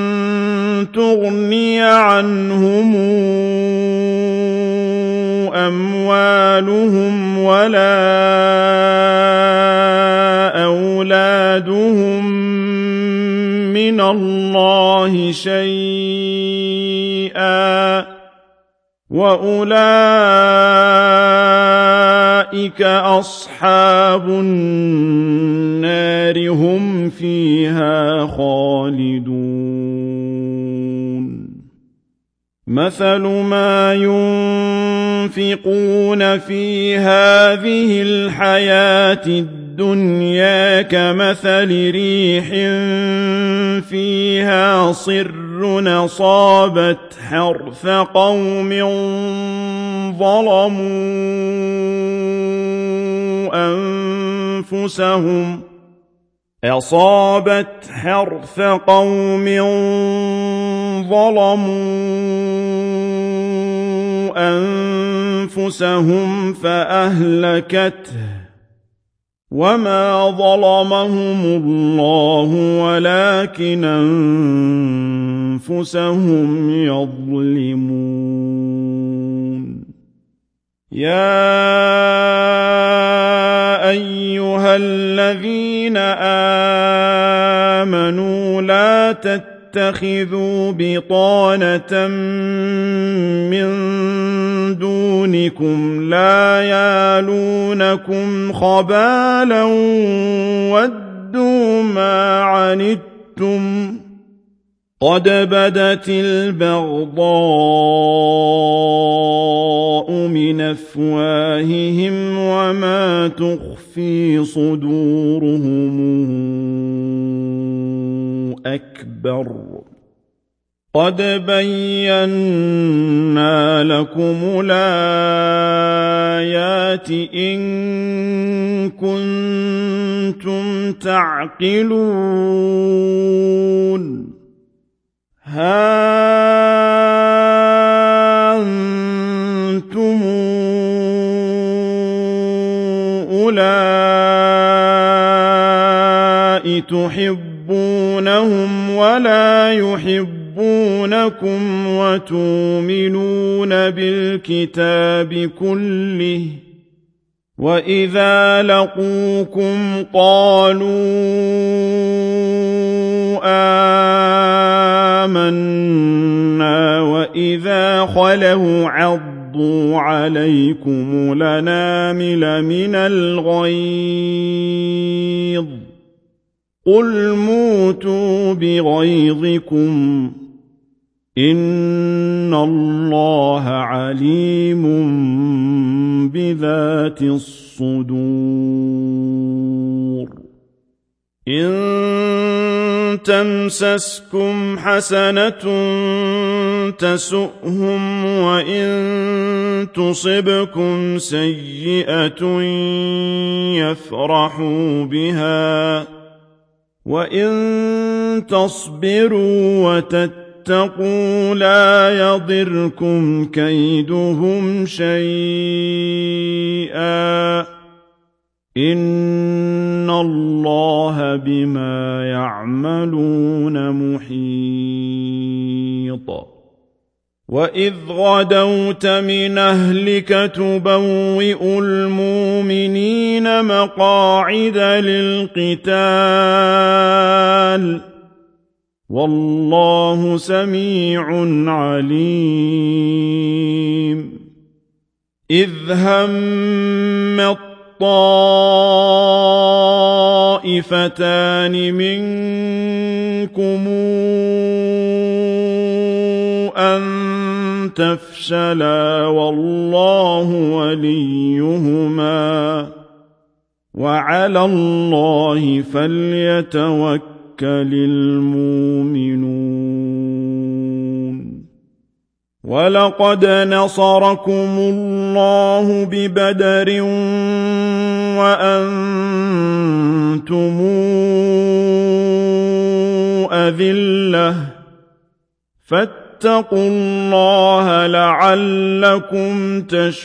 تغني عنهم أموالهم ولا أولادهم من الله شيئا وأولئك أصحاب النار هم فيها خالدون مثل ما ينفقون في هذه الحياة الدنيا كمثل ريح فيها صر أصابت حرث قوم ظلموا أنفسهم أصابت حرث قوم ظلموا أنفسهم فأهلكته وما ظلمهم الله ولكن أنفسهم يظلمون يا أيها الذين آمنوا لا تتخذوا بطانة من دونكم لا يالونكم خبالا ودوا ما عنتم قد بدت البغضاء من أفواههم وما تخفي صدورهم أكبر قد بينا لكم الآيات إن كنتم تعقلون ها أنتم أولئك تحبونهم ولا يحبونكم وتؤمنون بالكتاب كله وإذا لقوكم قالوا آمنا وإذا خلوا عضوا عليكم الأنامل من الغيظ قل موتوا بغيظكم إن الله عليم بذات الصدور إن تمسسكم حسنة تسؤهم وإن تصبكم سيئة يفرحوا بها وإن تصبروا وتتقوا لا يضركم كيدهم شيئا إن الله بما يعملون محيط وإذ غدوت من أهلك تبوئ المؤمنين مقاعد للقتال والله سميع عليم إذ هم الطائفتان منكم أن تفشلا والله وليهما وعلى الله فليتوكل المؤمنون ولقد نصركم الله ببدر وأنتم أذلة فاتقوا الله لعلكم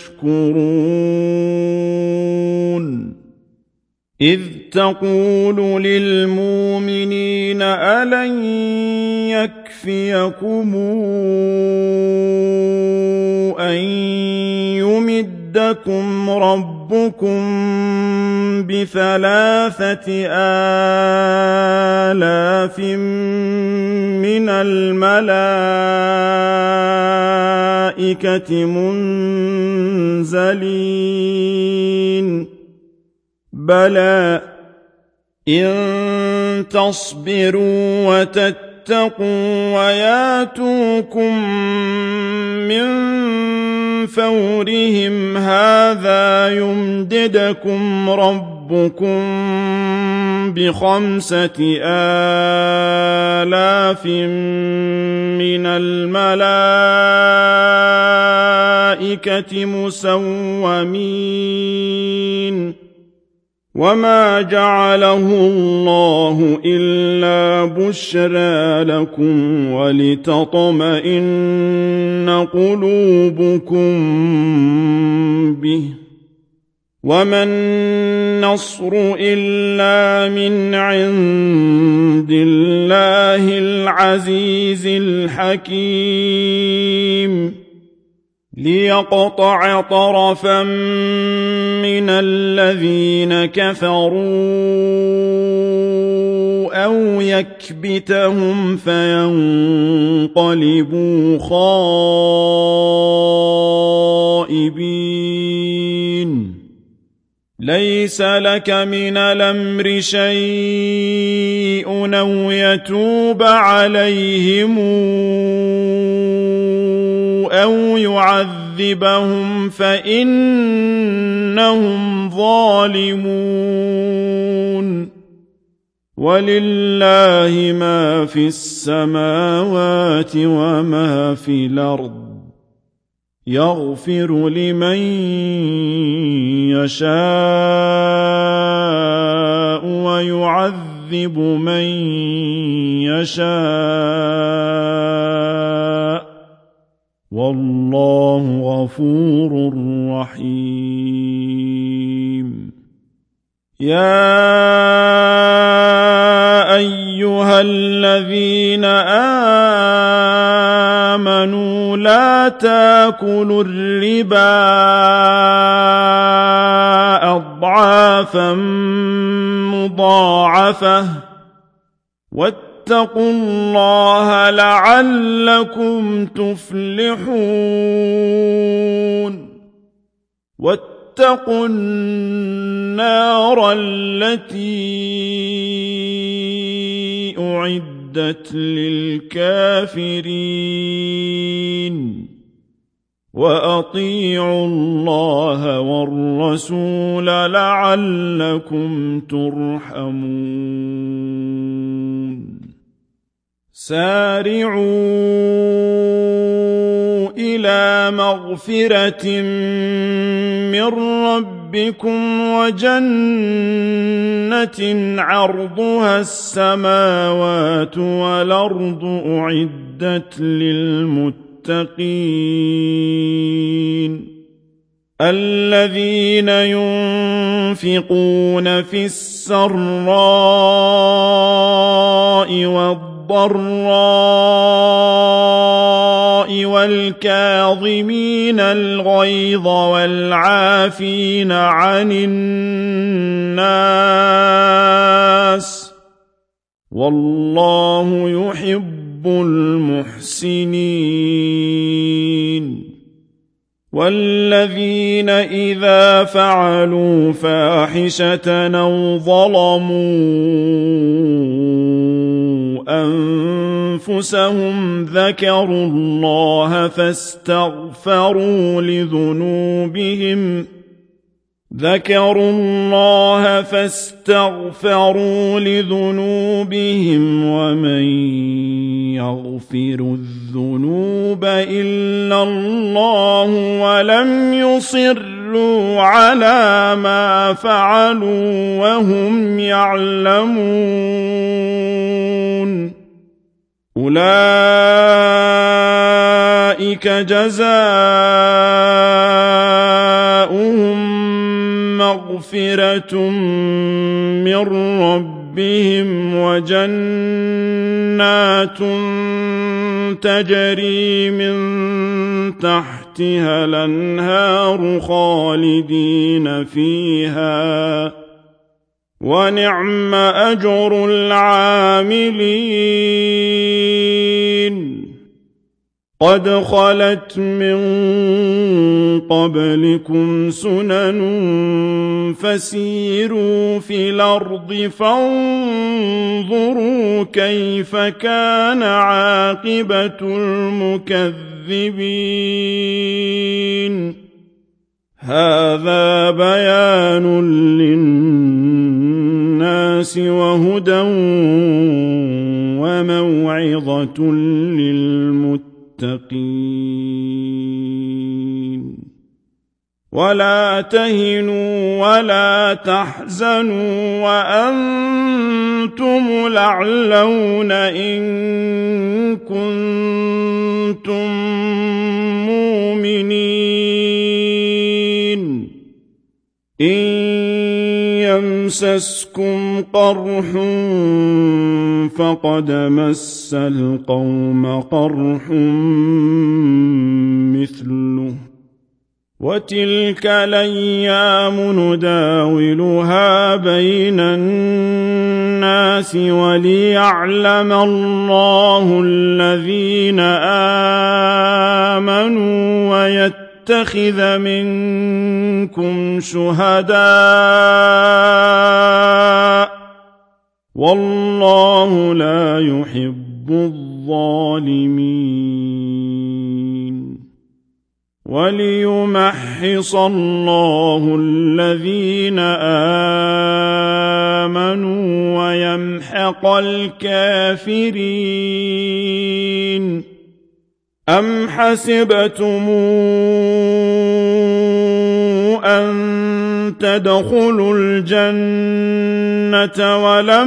تشكرون إذ تقول للمؤمنين ألن يكفيكم أن يمدكم ربكم بثلاثة آلاف من الملائكة منزلين بلى إن تصبروا وتتقوا وياتوكم من فورهم هذا يمددكم ربكم بخمسة آلاف من الملائكة مسومين وما جعله الله إلا بشرى لكم ولتطمئن قلوبكم به وما النصر إلا من عند الله العزيز الحكيم ليقطع طرفا من الذين كفروا أو يكبتهم فينقلبوا خائبين ليس لك من الأمر شيء أو يتوب عليهم أو يعذبهم فإنهم ظالمون ولله ما في السماوات وما في الأرض يغفر لمن يشاء ويعذب من يشاء والله غفور رحيم يا أيها الذين آمنوا لا تاكلوا الربا أضعافا مضاعفة واتقوا الله لعلكم تفلحون واتقوا النار التي أعدت للكافرين وأطيعوا الله والرسول لعلكم ترحمون سارعوا إلى مغفرة من ربكم وجنة عرضها السماوات والأرض أعدت للمتقين الذين ينفقون في السراء والضراء والكاظمين الغيظ والعافين عن الناس والله يحب المحسنين والذين إذا فعلوا فاحشة أو ظلموا أنفسهم ذكروا الله فاستغفروا لذنوبهم ذكروا الله فاستغفروا لذنوبهم ومن يغفر الذنوب إلا الله ولم يصروا على ما فعلوا وهم يعلمون أولئك جزاؤهم مغفرة من ربهم وجنات تجري من تحتها الأنهار خالدين فيها ونعم أجر العاملين قد خلت من قبلكم سنن فسيروا في الأرض فانظروا كيف كان عاقبة المكذبين هذا بيان للناس وهدى وموعظة للمتقين ولا تهنوا ولا تحزنوا وأنتم الأعلون إن كنتم مؤمنين إن يمسسكم قرح فقد مس القوم قرح مثله وتلك الأيام نداولها بين الناس وليعلم الله الذين آمنوا ويتخذ منكم شهداء والله لا يحب الظالمين وليمحص الله الذين آمنوا ويمحق الكافرين أم حسبتم أن تدخلوا الجنة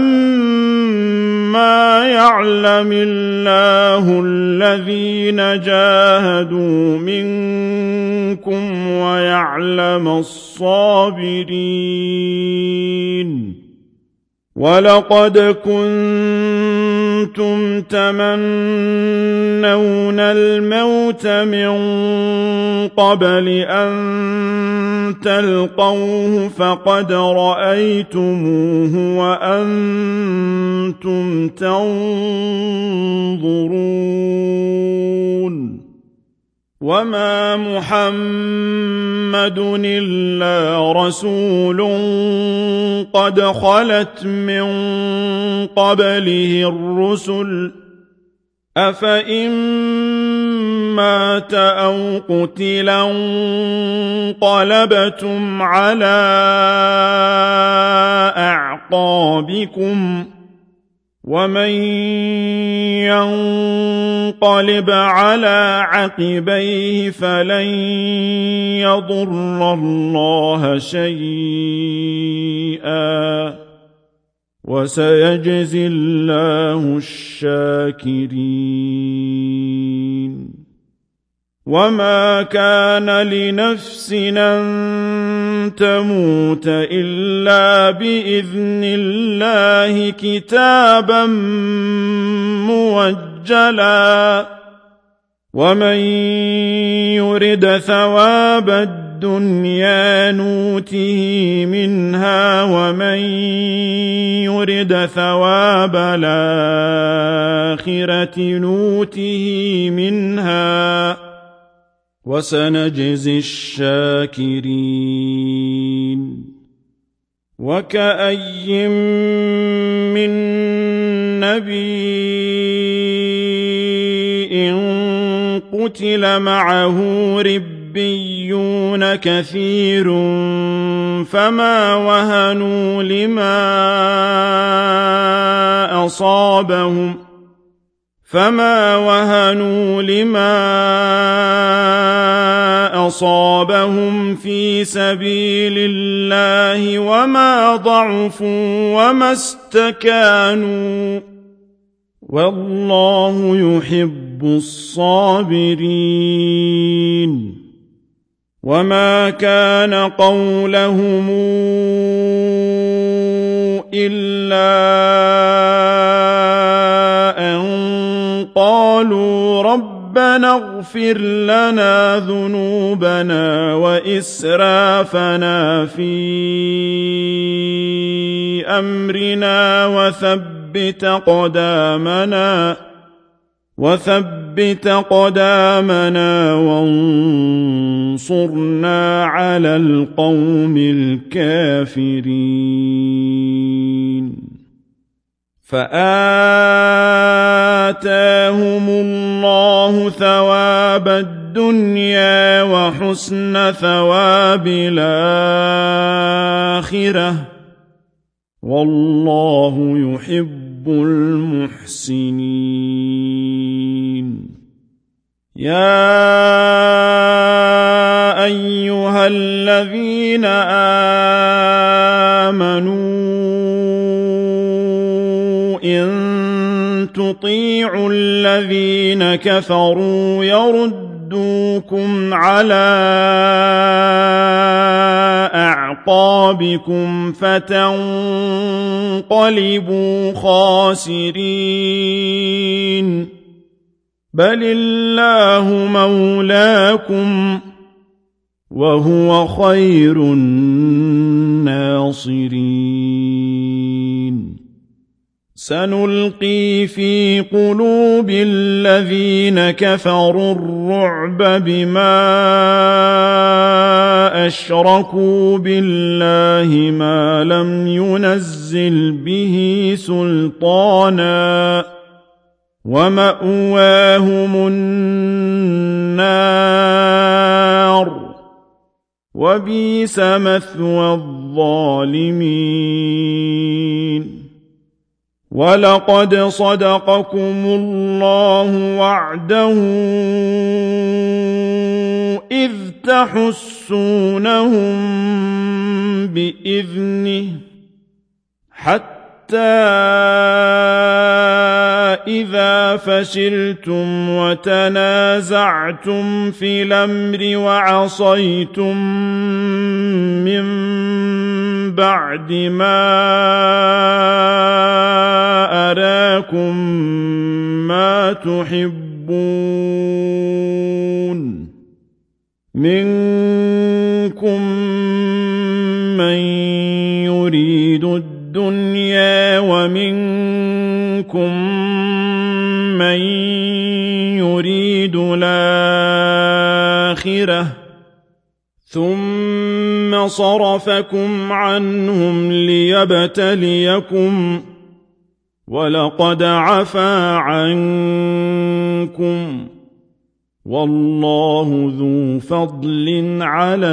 ولما يعلم الله الذين جاهدوا منكم ويعلم الصابرين ولقد كنتم تمنون الموت من قبل أن تلقوه فقد رأيتموه وأنتم تنظرون وما محمد إلا رسول قد خلت من قبله الرسل أفإن مات أو قتلا انقلبتم على أعقابكم ومن ينقلب على عقبيه فلن يضر الله شيئا وسيجزي الله الشاكرين وما كان لنفس أن تموت إلا بإذن الله كتابا موجلا ومن يرد ثواب الدنيا الدنيا نوته منها ومن يرد ثواب الآخرة نوته منها وسنجزي الشاكرين وكأي من نبي قتل معه ربيون كثير فما وهنوا لما أصابهم فما وهنوا لما أصابهم في سبيل الله وما ضعفوا وما استكانوا والله يحب الصابرين وما كان قولهم إلا أن قالوا ربنا اغفر لنا ذنوبنا وإسرافنا في أمرنا وثبت قدامنا وثبت قدامنا وانصرنا على القوم الكافرين فآتاهم الله ثواب الدنيا وحسن ثواب الآخرة والله يحب المحسنين يا أيها الذين آمنوا إن تطيعوا الذين كفروا يردوكم على أعقابكم فتنقلبوا خاسرين بل الله مولاكم وهو خير الناصرين سنلقي في قلوب الذين كفروا الرعب بما أشركوا بالله ما لم ينزل به سلطانا ومأواهم النار وبئس مثوى الظالمين ولقد صدقكم الله وعده إذ تحسونهم بإذنه حتى إذا فشلتم وتنازعتم في الأمر وعصيتم من بعد ما أراكم ما تحبون منكم من يريد الدنيا ومنكم من يريد الآخرة ثم صرفكم عنهم ليبتليكم ولقد عفا عنكم والله ذو فضل على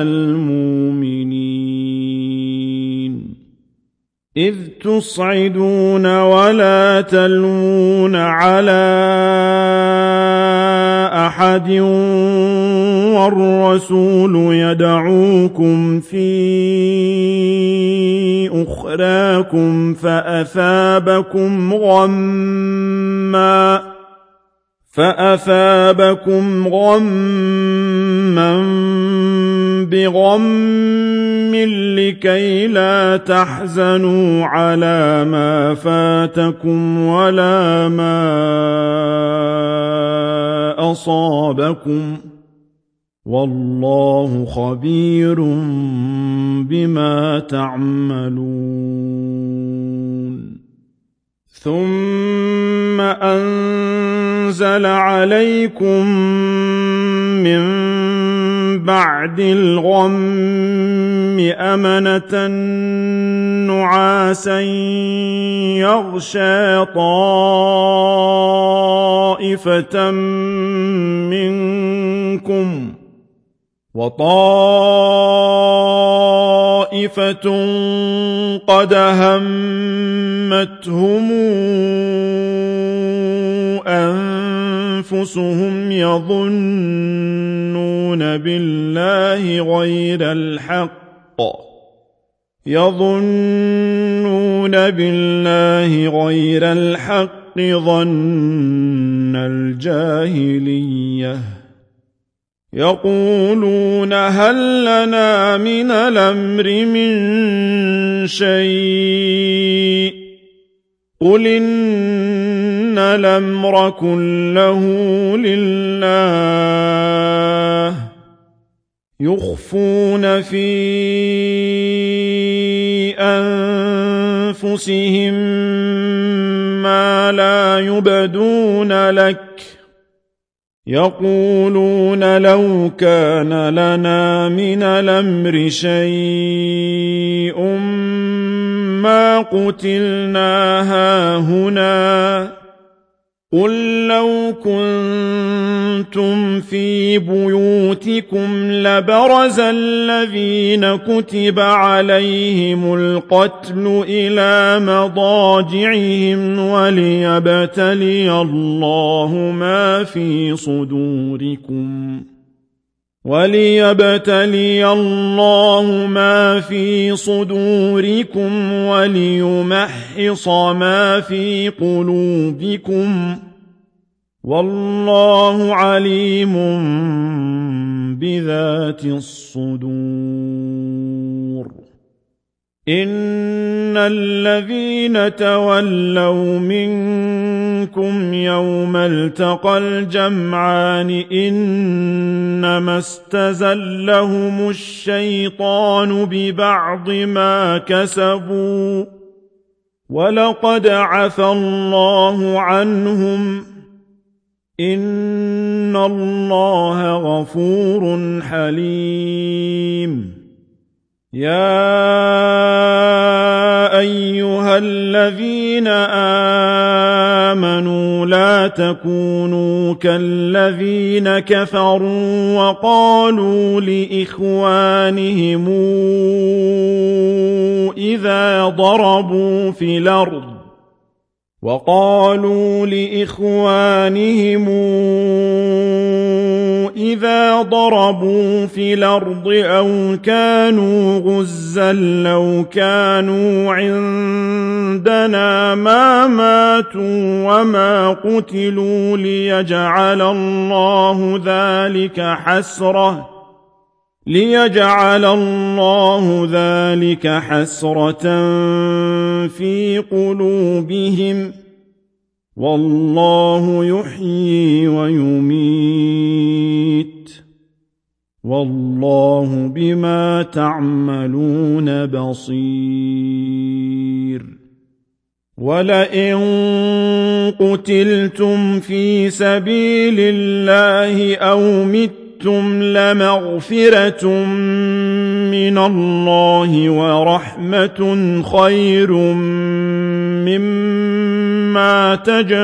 المؤمنين إذ تصعدون ولا تلوون على أحد والرسول يدعوكم في أخراكم فأثابكم غمّا فأثابكم غمّا بغمٍّ لكي لا تحزنوا على ما فاتكم ولا ما أصابكم والله خبير بما تعملون ثم أنزل عليكم من بعد الغم أمنة نعاسا يغشى طائفة منكم وطائفة قد همتهم أنفسهم يظنون بالله غير الحق يظنون بالله غير الحق ظن الجاهلية يقولون هل لنا من الأمر من شيء قل إن الأمر كله لله يخفون في أنفسهم ما لا يبدون لك يقولون لو كان لنا من الأمر شيء ما قتلنا هاهنا قل لو كنتم في بيوتكم لبرز الذين كتب عليهم القتل إلى مضاجعهم وليبتلي الله ما في صدوركم وليبتلي الله ما في صدوركم وليمحص ما في قلوبكم والله عليم بذات الصدور إن الذين تولوا منكم يوم التقى الجمعان إنما استزلهم الشيطان ببعض ما كسبوا ولقد عفى الله عنهم إن الله غفور حليم يا أيها الذين آمنوا لا تكونوا كالذين كفروا وقالوا لإخوانهم إذا ضربوا في الأرض وقالوا لإخوانهم إذا ضربوا في الأرض أو كانوا غزا لو كانوا عندنا ما ماتوا وما قتلوا ليجعل الله ذلك حسرة ليجعل الله ذلك حسرة في قلوبهم والله يحيي ويميت والله بما تعملون بصير ولئن قتلتم في سبيل الله أو متم لمغفرة من الله ورحمة خير مما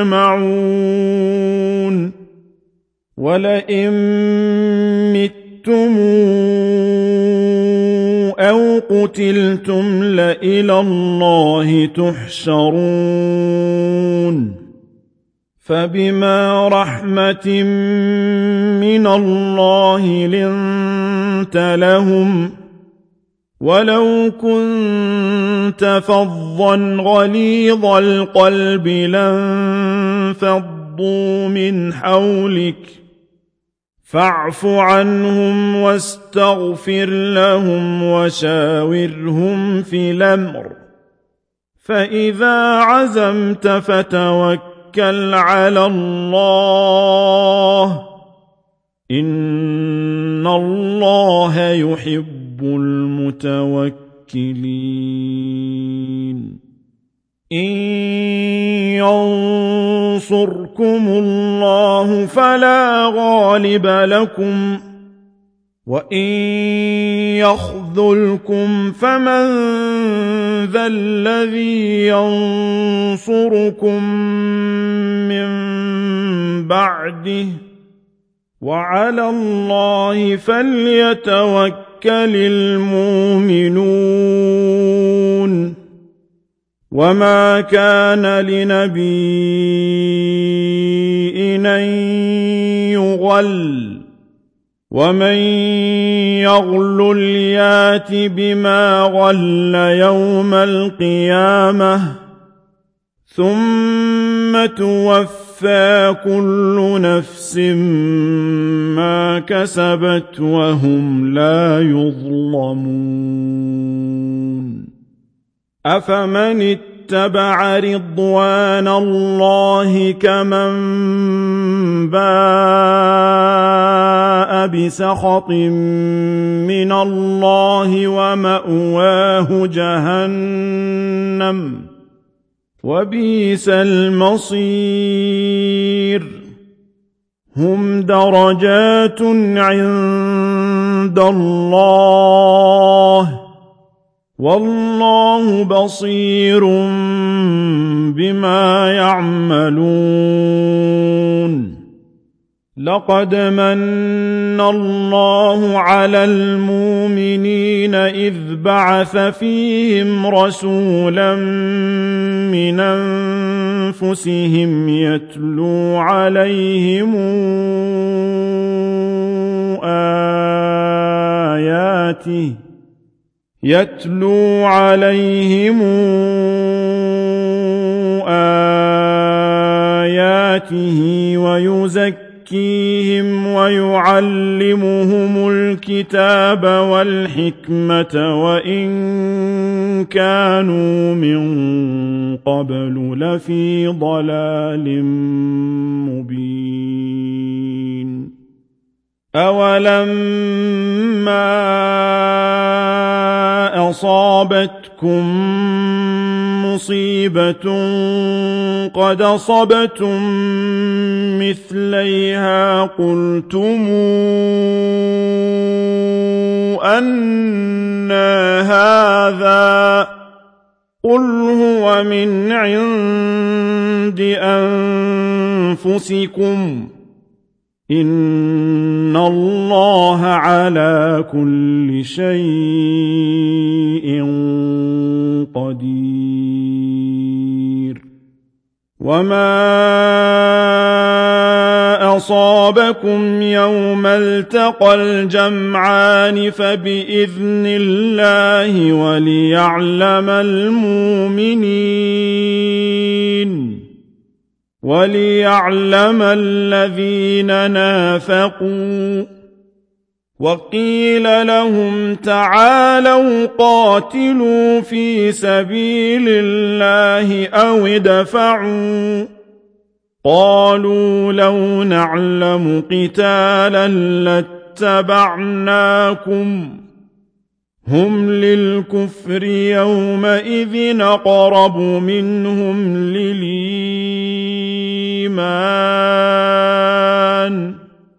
تجمعون ولئن متم أو قتلتم لإلى الله تحشرون فبما رحمة من الله لنت لهم ولو كنت فظا غليظ القلب لانفضوا من حولك فاعف عنهم واستغفر لهم وشاورهم في الأمر فإذا عزمت فتوكل على الله إن إن الله يحب المتوكلين إن ينصركم الله فلا غالب لكم وإن يخذلكم فمن ذا الذي ينصركم من بعده وعلى الله فليتوكل المؤمنون وما كان لنبي أن يغل ومن يغلل يات بما غل يوم القيامة ثم توفى كل نفس ما كسبت وهم لا يظلمون أفمن اتبع رضوان الله كمن باء بسخط من الله ومأواه جهنم وبئس المصير هم درجات عند الله والله بصير بما يعملون لقد من الله على المؤمنين إذ بعث فيهم رسولا من أنفسهم يتلو عليهم آياته يتلو عليهم آياته ويزكيهم ويعلمهم الكتاب والحكمة وإن كانوا من قبل لفي ضلال مبين أولما أصابتكم مصيبة قد أصبتم مثليها قلتم أنى هذا قل هو من عند أنفسكم إن الله على كل شيء قدير وما أصابكم يوم التقى الجمعان فبإذن الله وليعلم المؤمنين وليعلم الذين نافقوا وقيل لهم تعالوا قاتلوا في سبيل الله أو ادفعوا قالوا لو نعلم قتالا لاتبعناكم هم للكفر يومئذ أقرب منهم للإيمان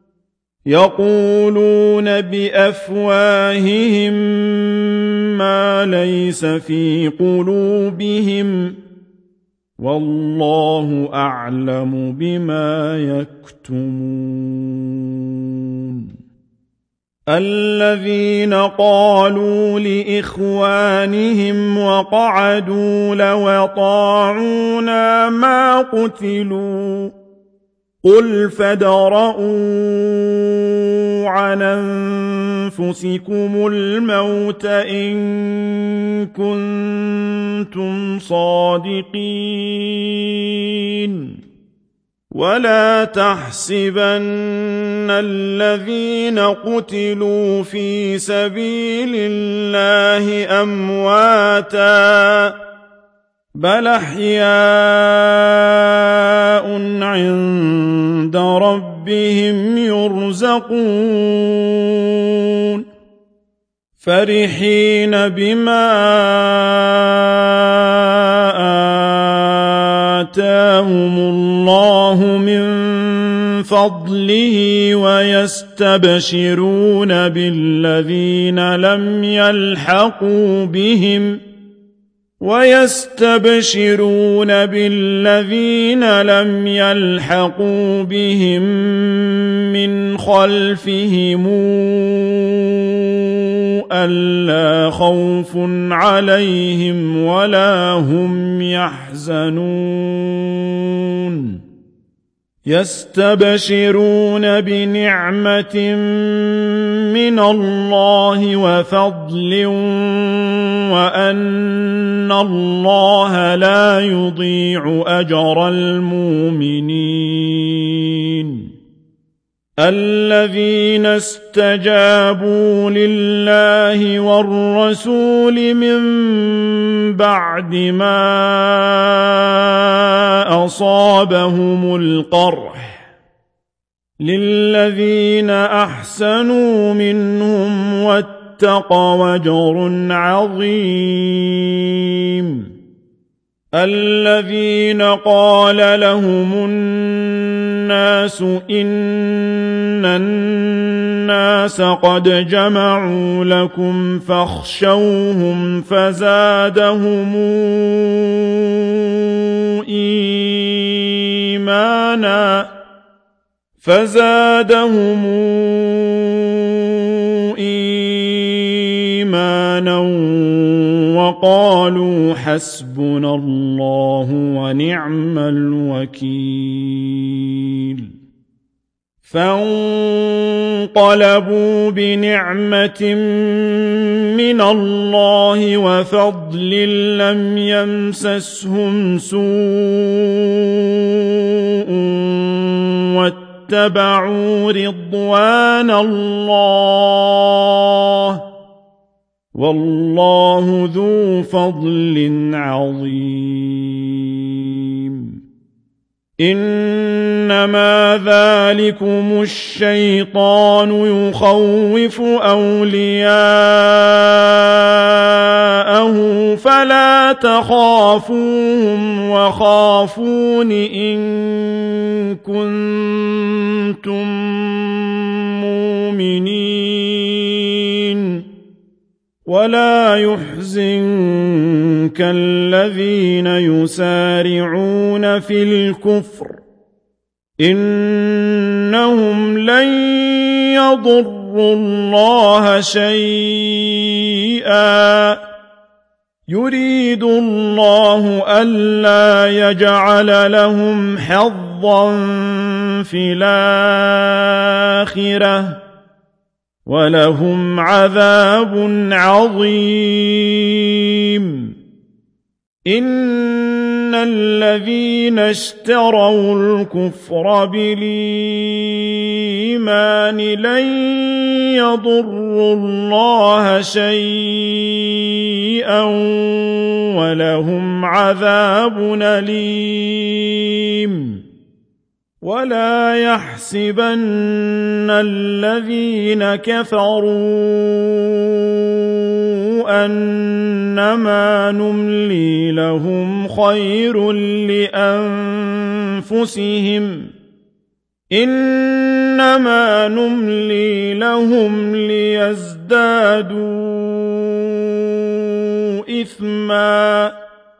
يقولون بأفواههم ما ليس في قلوبهم والله أعلم بما يكتمون الذين قالوا لإخوانهم وقعدوا لو أطاعونا ما قتلوا قل فادرءوا عن أنفسكم الموت إن كنتم صادقين ولا تحسبن الذين قتلوا في سبيل الله أمواتا بل أحياء عند ربهم ربهم يرزقون فرحين بما آتاهم الله من فضله ويستبشرون بالذين لم يلحقوا بهم ويستبشرون بالذين لم يلحقوا بهم من خلفهم ألا خوف عليهم ولا هم يحزنون يستبشرون بنعمة من الله وفضل وأن الله لا يضيع أجر المؤمنين الذين استجابوا لله والرسول من بعد ما أصابهم القرح للذين أحسنوا منهم واتقوا أجر عظيم الذين قال لهم الناس إن الناس قد جمعوا لكم فاخشوهم فزادهم إيمانا فزادهم إيمانا وقالوا حسبنا الله ونعم الوكيل فانقلبوا بنعمة من الله وفضل لم يمسسهم سوء واتبعوا رضوان الله والله ذو فضل عظيم إنما ذلكم الشيطان يخوف أولياءه فلا تخافوهم وخافون إن كنتم مؤمنين ولا يحزنك الذين يسارعون في الكفر إنهم لن يضروا الله شيئا يريد الله ألا يجعل لهم حظا في الآخرة ولهم عذاب عظيم إن الذين اشتروا الكفر بالإيمان لن يضروا الله شيئا ولهم عذاب أليم ولا يحسبن الذين كفروا أنما نملي لهم خير لأنفسهم إنما نملي لهم ليزدادوا إثما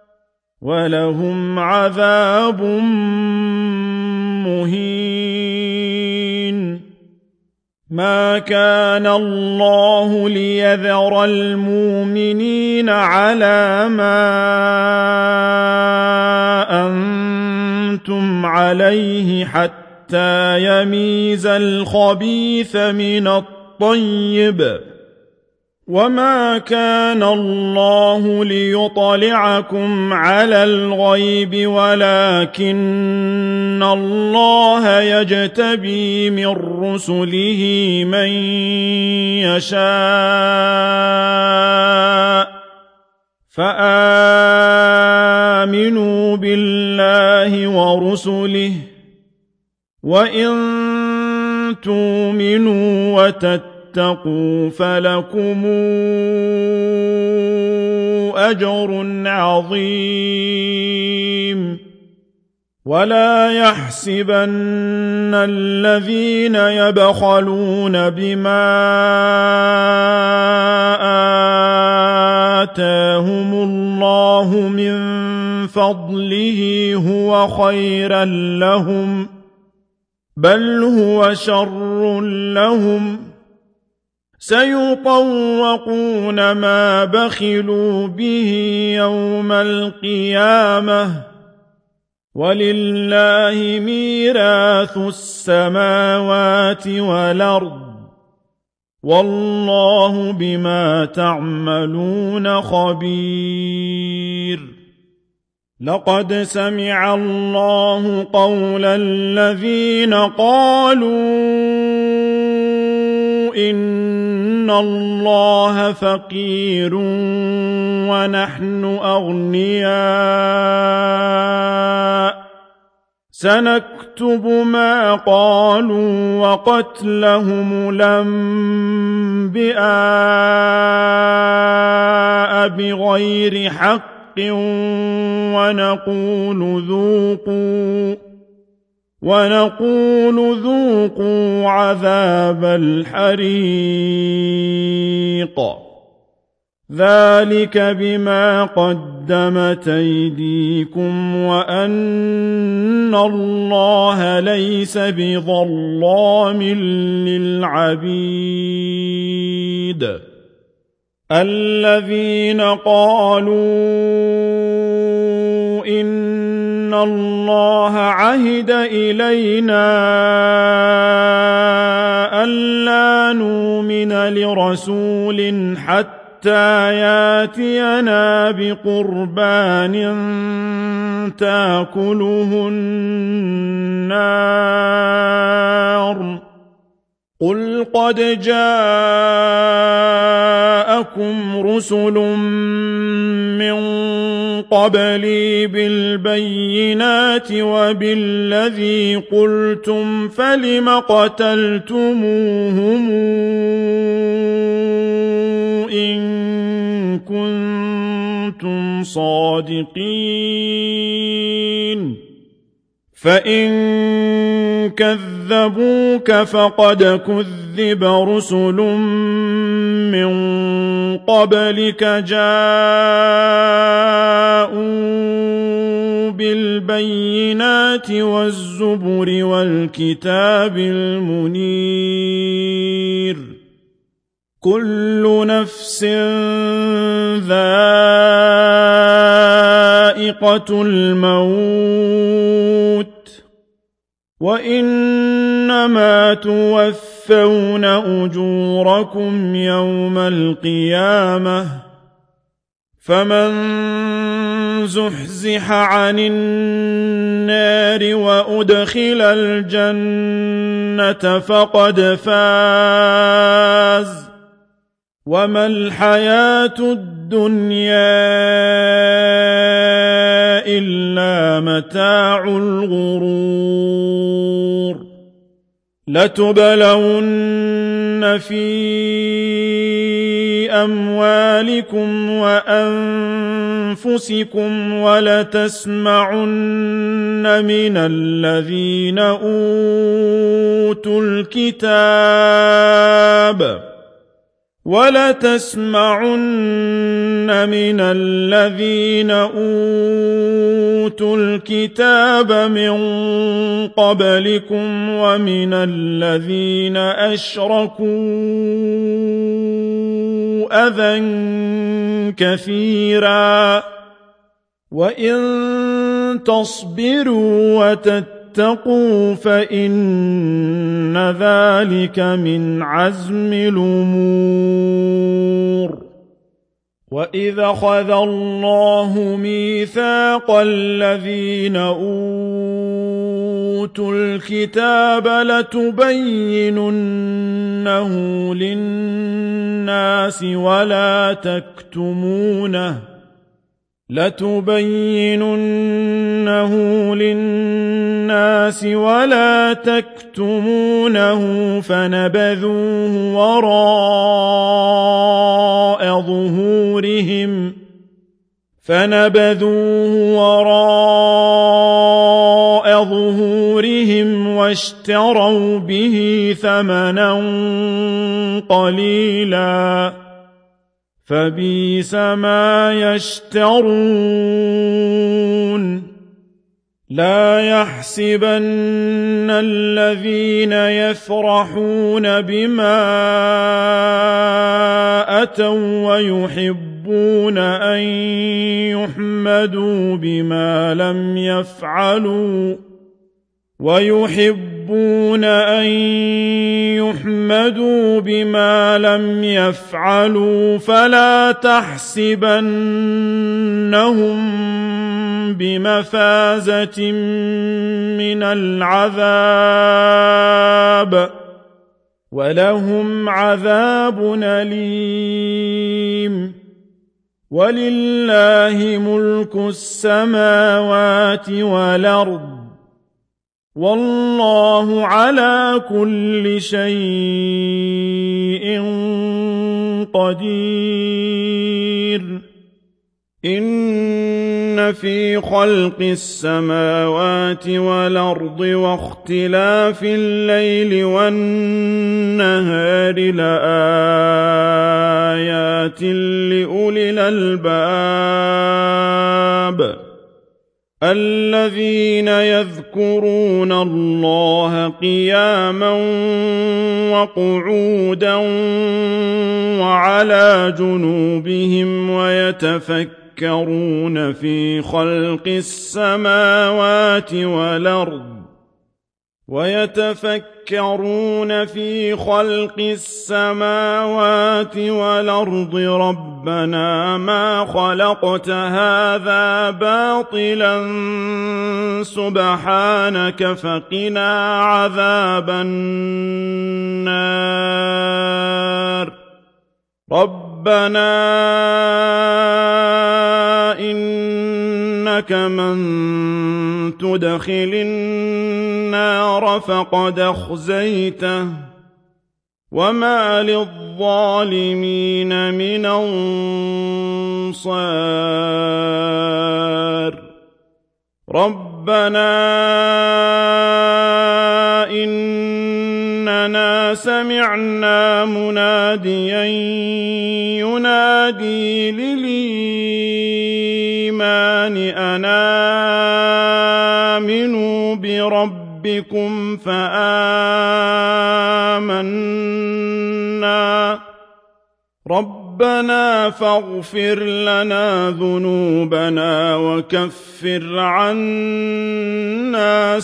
ولهم عذاب مهين ما كان الله ليذر المؤمنين على ما أنتم عليه حتى يميز الخبيث من الطيب وما كان الله ليطلعكم على الغيب ولكن الله يجتبي من رسله من يشاء فآمنوا بالله ورسله وإن تؤمنوا وتتقوا فلكم أجر عظيم ولا يحسبن الذين يبخلون بما آتاهم الله من فضله هو خيرا لهم بل هو شر لهم سيطوقون ما بخلوا به يوم القيامة ولله ميراث السماوات والأرض والله بما تعملون خبير لقد سمع الله قول الذين قالوا إن الله فقير ونحن أغنياء سنكتب ما قالوا وقتلهم الأنبياء بغير حق ونقول ذوقوا ونقول ذوقوا عذاب الحريق ذلك بما قدمت أيديكم وأن الله ليس بظلام للعبيد الذين قالوا إن الله عهد إلينا ألا نؤمن لرسول حتى ياتينا بقربان تاكله النار قل قد جاءكم رسل من قبلي بالبينات وبالذي قلتم فلم قتلتموهم إن كنتم صادقين فإن كذبوك فقد كذب رسل من قبلك جاءوا بالبينات والزبر والكتاب المنير كل نفس ذائقة الموت وإنما توفون أجوركم يوم القيامة فمن زحزح عن النار وأدخل الجنة فقد فاز وما الحياة الدنيا إلا متاع الغرور لتبلون في أموالكم وأنفسكم ولتسمعن من الذين أوتوا الكتاب ولتسمعن من الذين أوتوا الكتاب من قبلكم ومن الذين أشركوا أذى كثيرا وإن تصبروا وتتقوا فإن ذلك من عزم الأمور وإذ أخذ الله ميثاق الذين أوتوا الكتاب لتبيننه للناس ولا تكتمونه لتبيننه للناس ولا تكتمونه فنبذوه وراء ظهورهم فنبذوه وراء ظهورهم واشتروا به ثمنا قليلا فبئس ما يشترون لا يحسبن الذين يفرحون بما أتوا ويحبون أن يحمدوا بما لم يفعلوا ويحبون أن يحمدوا بما لم يفعلوا فلا تحسبنهم بمفازة من العذاب ولهم عذاب أليم ولله ملك السماوات والأرض والله على كل شيء قدير إن في خلق السماوات والأرض واختلاف الليل والنهار لآيات لأولي الألباب الذين يذكرون الله قياما وقعودا وعلى جنوبهم ويتفكرون في خلق السماوات والأرض ويتفكرون في خلق السماوات والأرض ربنا ما خلقت هذا باطلا سبحانك فقنا عذاب النار ربنا إنك من تدخل النار فقد أخزيته وما للظالمين من أنصار ربنا إننا سمعنا مناديا ينادي للإيمان أن آمنوا بربكم فآمنا ربنا فاغفر لنا ذنوبنا وكفر عنا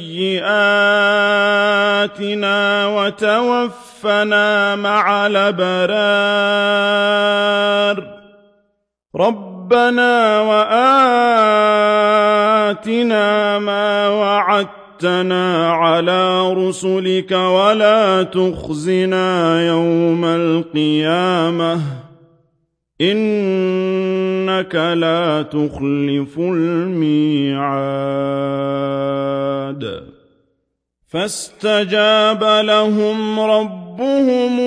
سيئاتنا وتوفنا مع الأبرار ربنا وآتنا ما وعدتنا على رسلك ولا تخزنا يوم القيامة إنك لا تخلف الميعاد فاستجاب لهم ربهم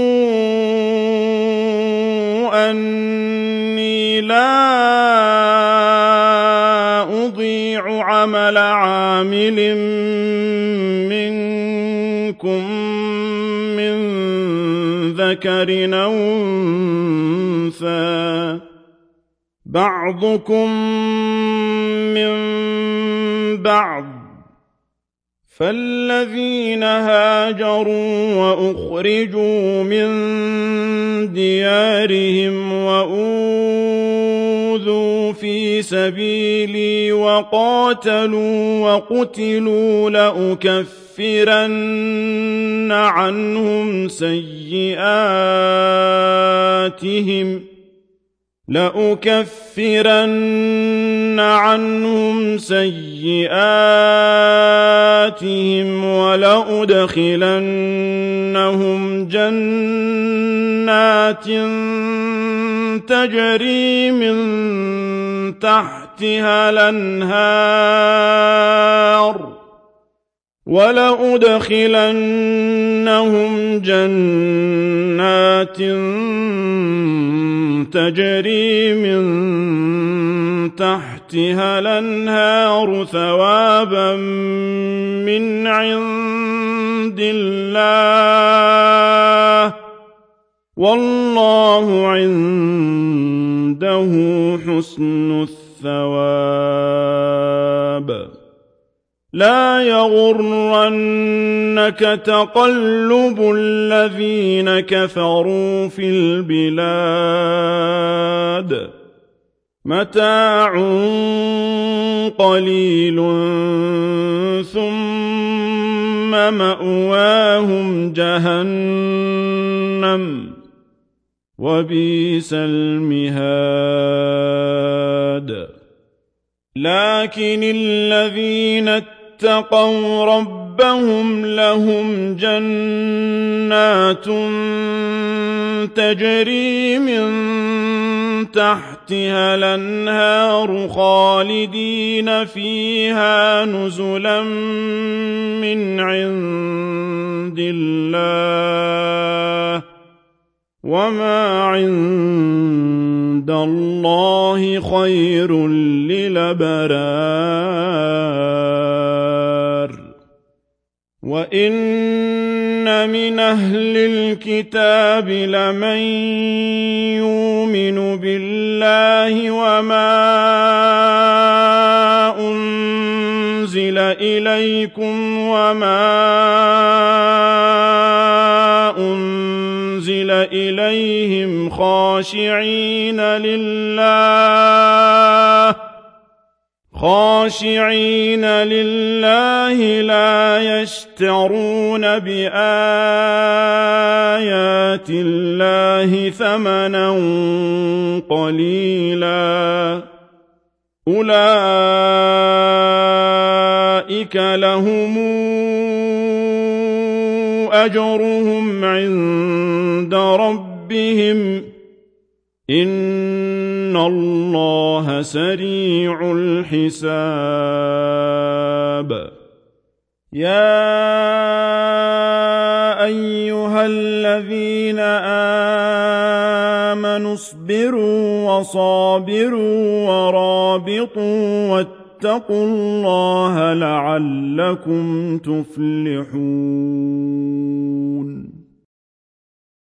أني لا أضيع عمل عامل منكم من ذكر أو أنثى بعضكم من بعض فالذين هاجروا وأخرجوا من ديارهم وأوذوا في سبيلي وقاتلوا وقتلوا لأكفرن عنهم سيئاتهم لأكفرن عنهم سيئاتهم ولأدخلنهم جنات تجري من تحتها الأنهار ولأدخلنهم جنات تجري من تحتها الأنهار ثوابا من عند الله والله عنده حسن الثواب لا يغرنك تقلب الذين كفروا في البلاد متاع قليل ثم مأواهم جهنم وبئس المهاد لكن الذين اتقوا ربهم لهم جنات تجري من تحتها الأنهار خالدين فيها نزلا من عند الله وما عند الله خير للأبرار وإن من أهل الكتاب لمن يؤمن بالله وما أنزل إليكم وما أنزل إليهم خاشعين لله خاشعين لله لا يشترون بآيات الله ثمنا قليلا أولئك لهم أجرهم عند ربهم إن الله سريع الحساب يا أيها الذين آمنوا اصبروا وصابروا ورابطوا واتقوا الله لعلكم تفلحون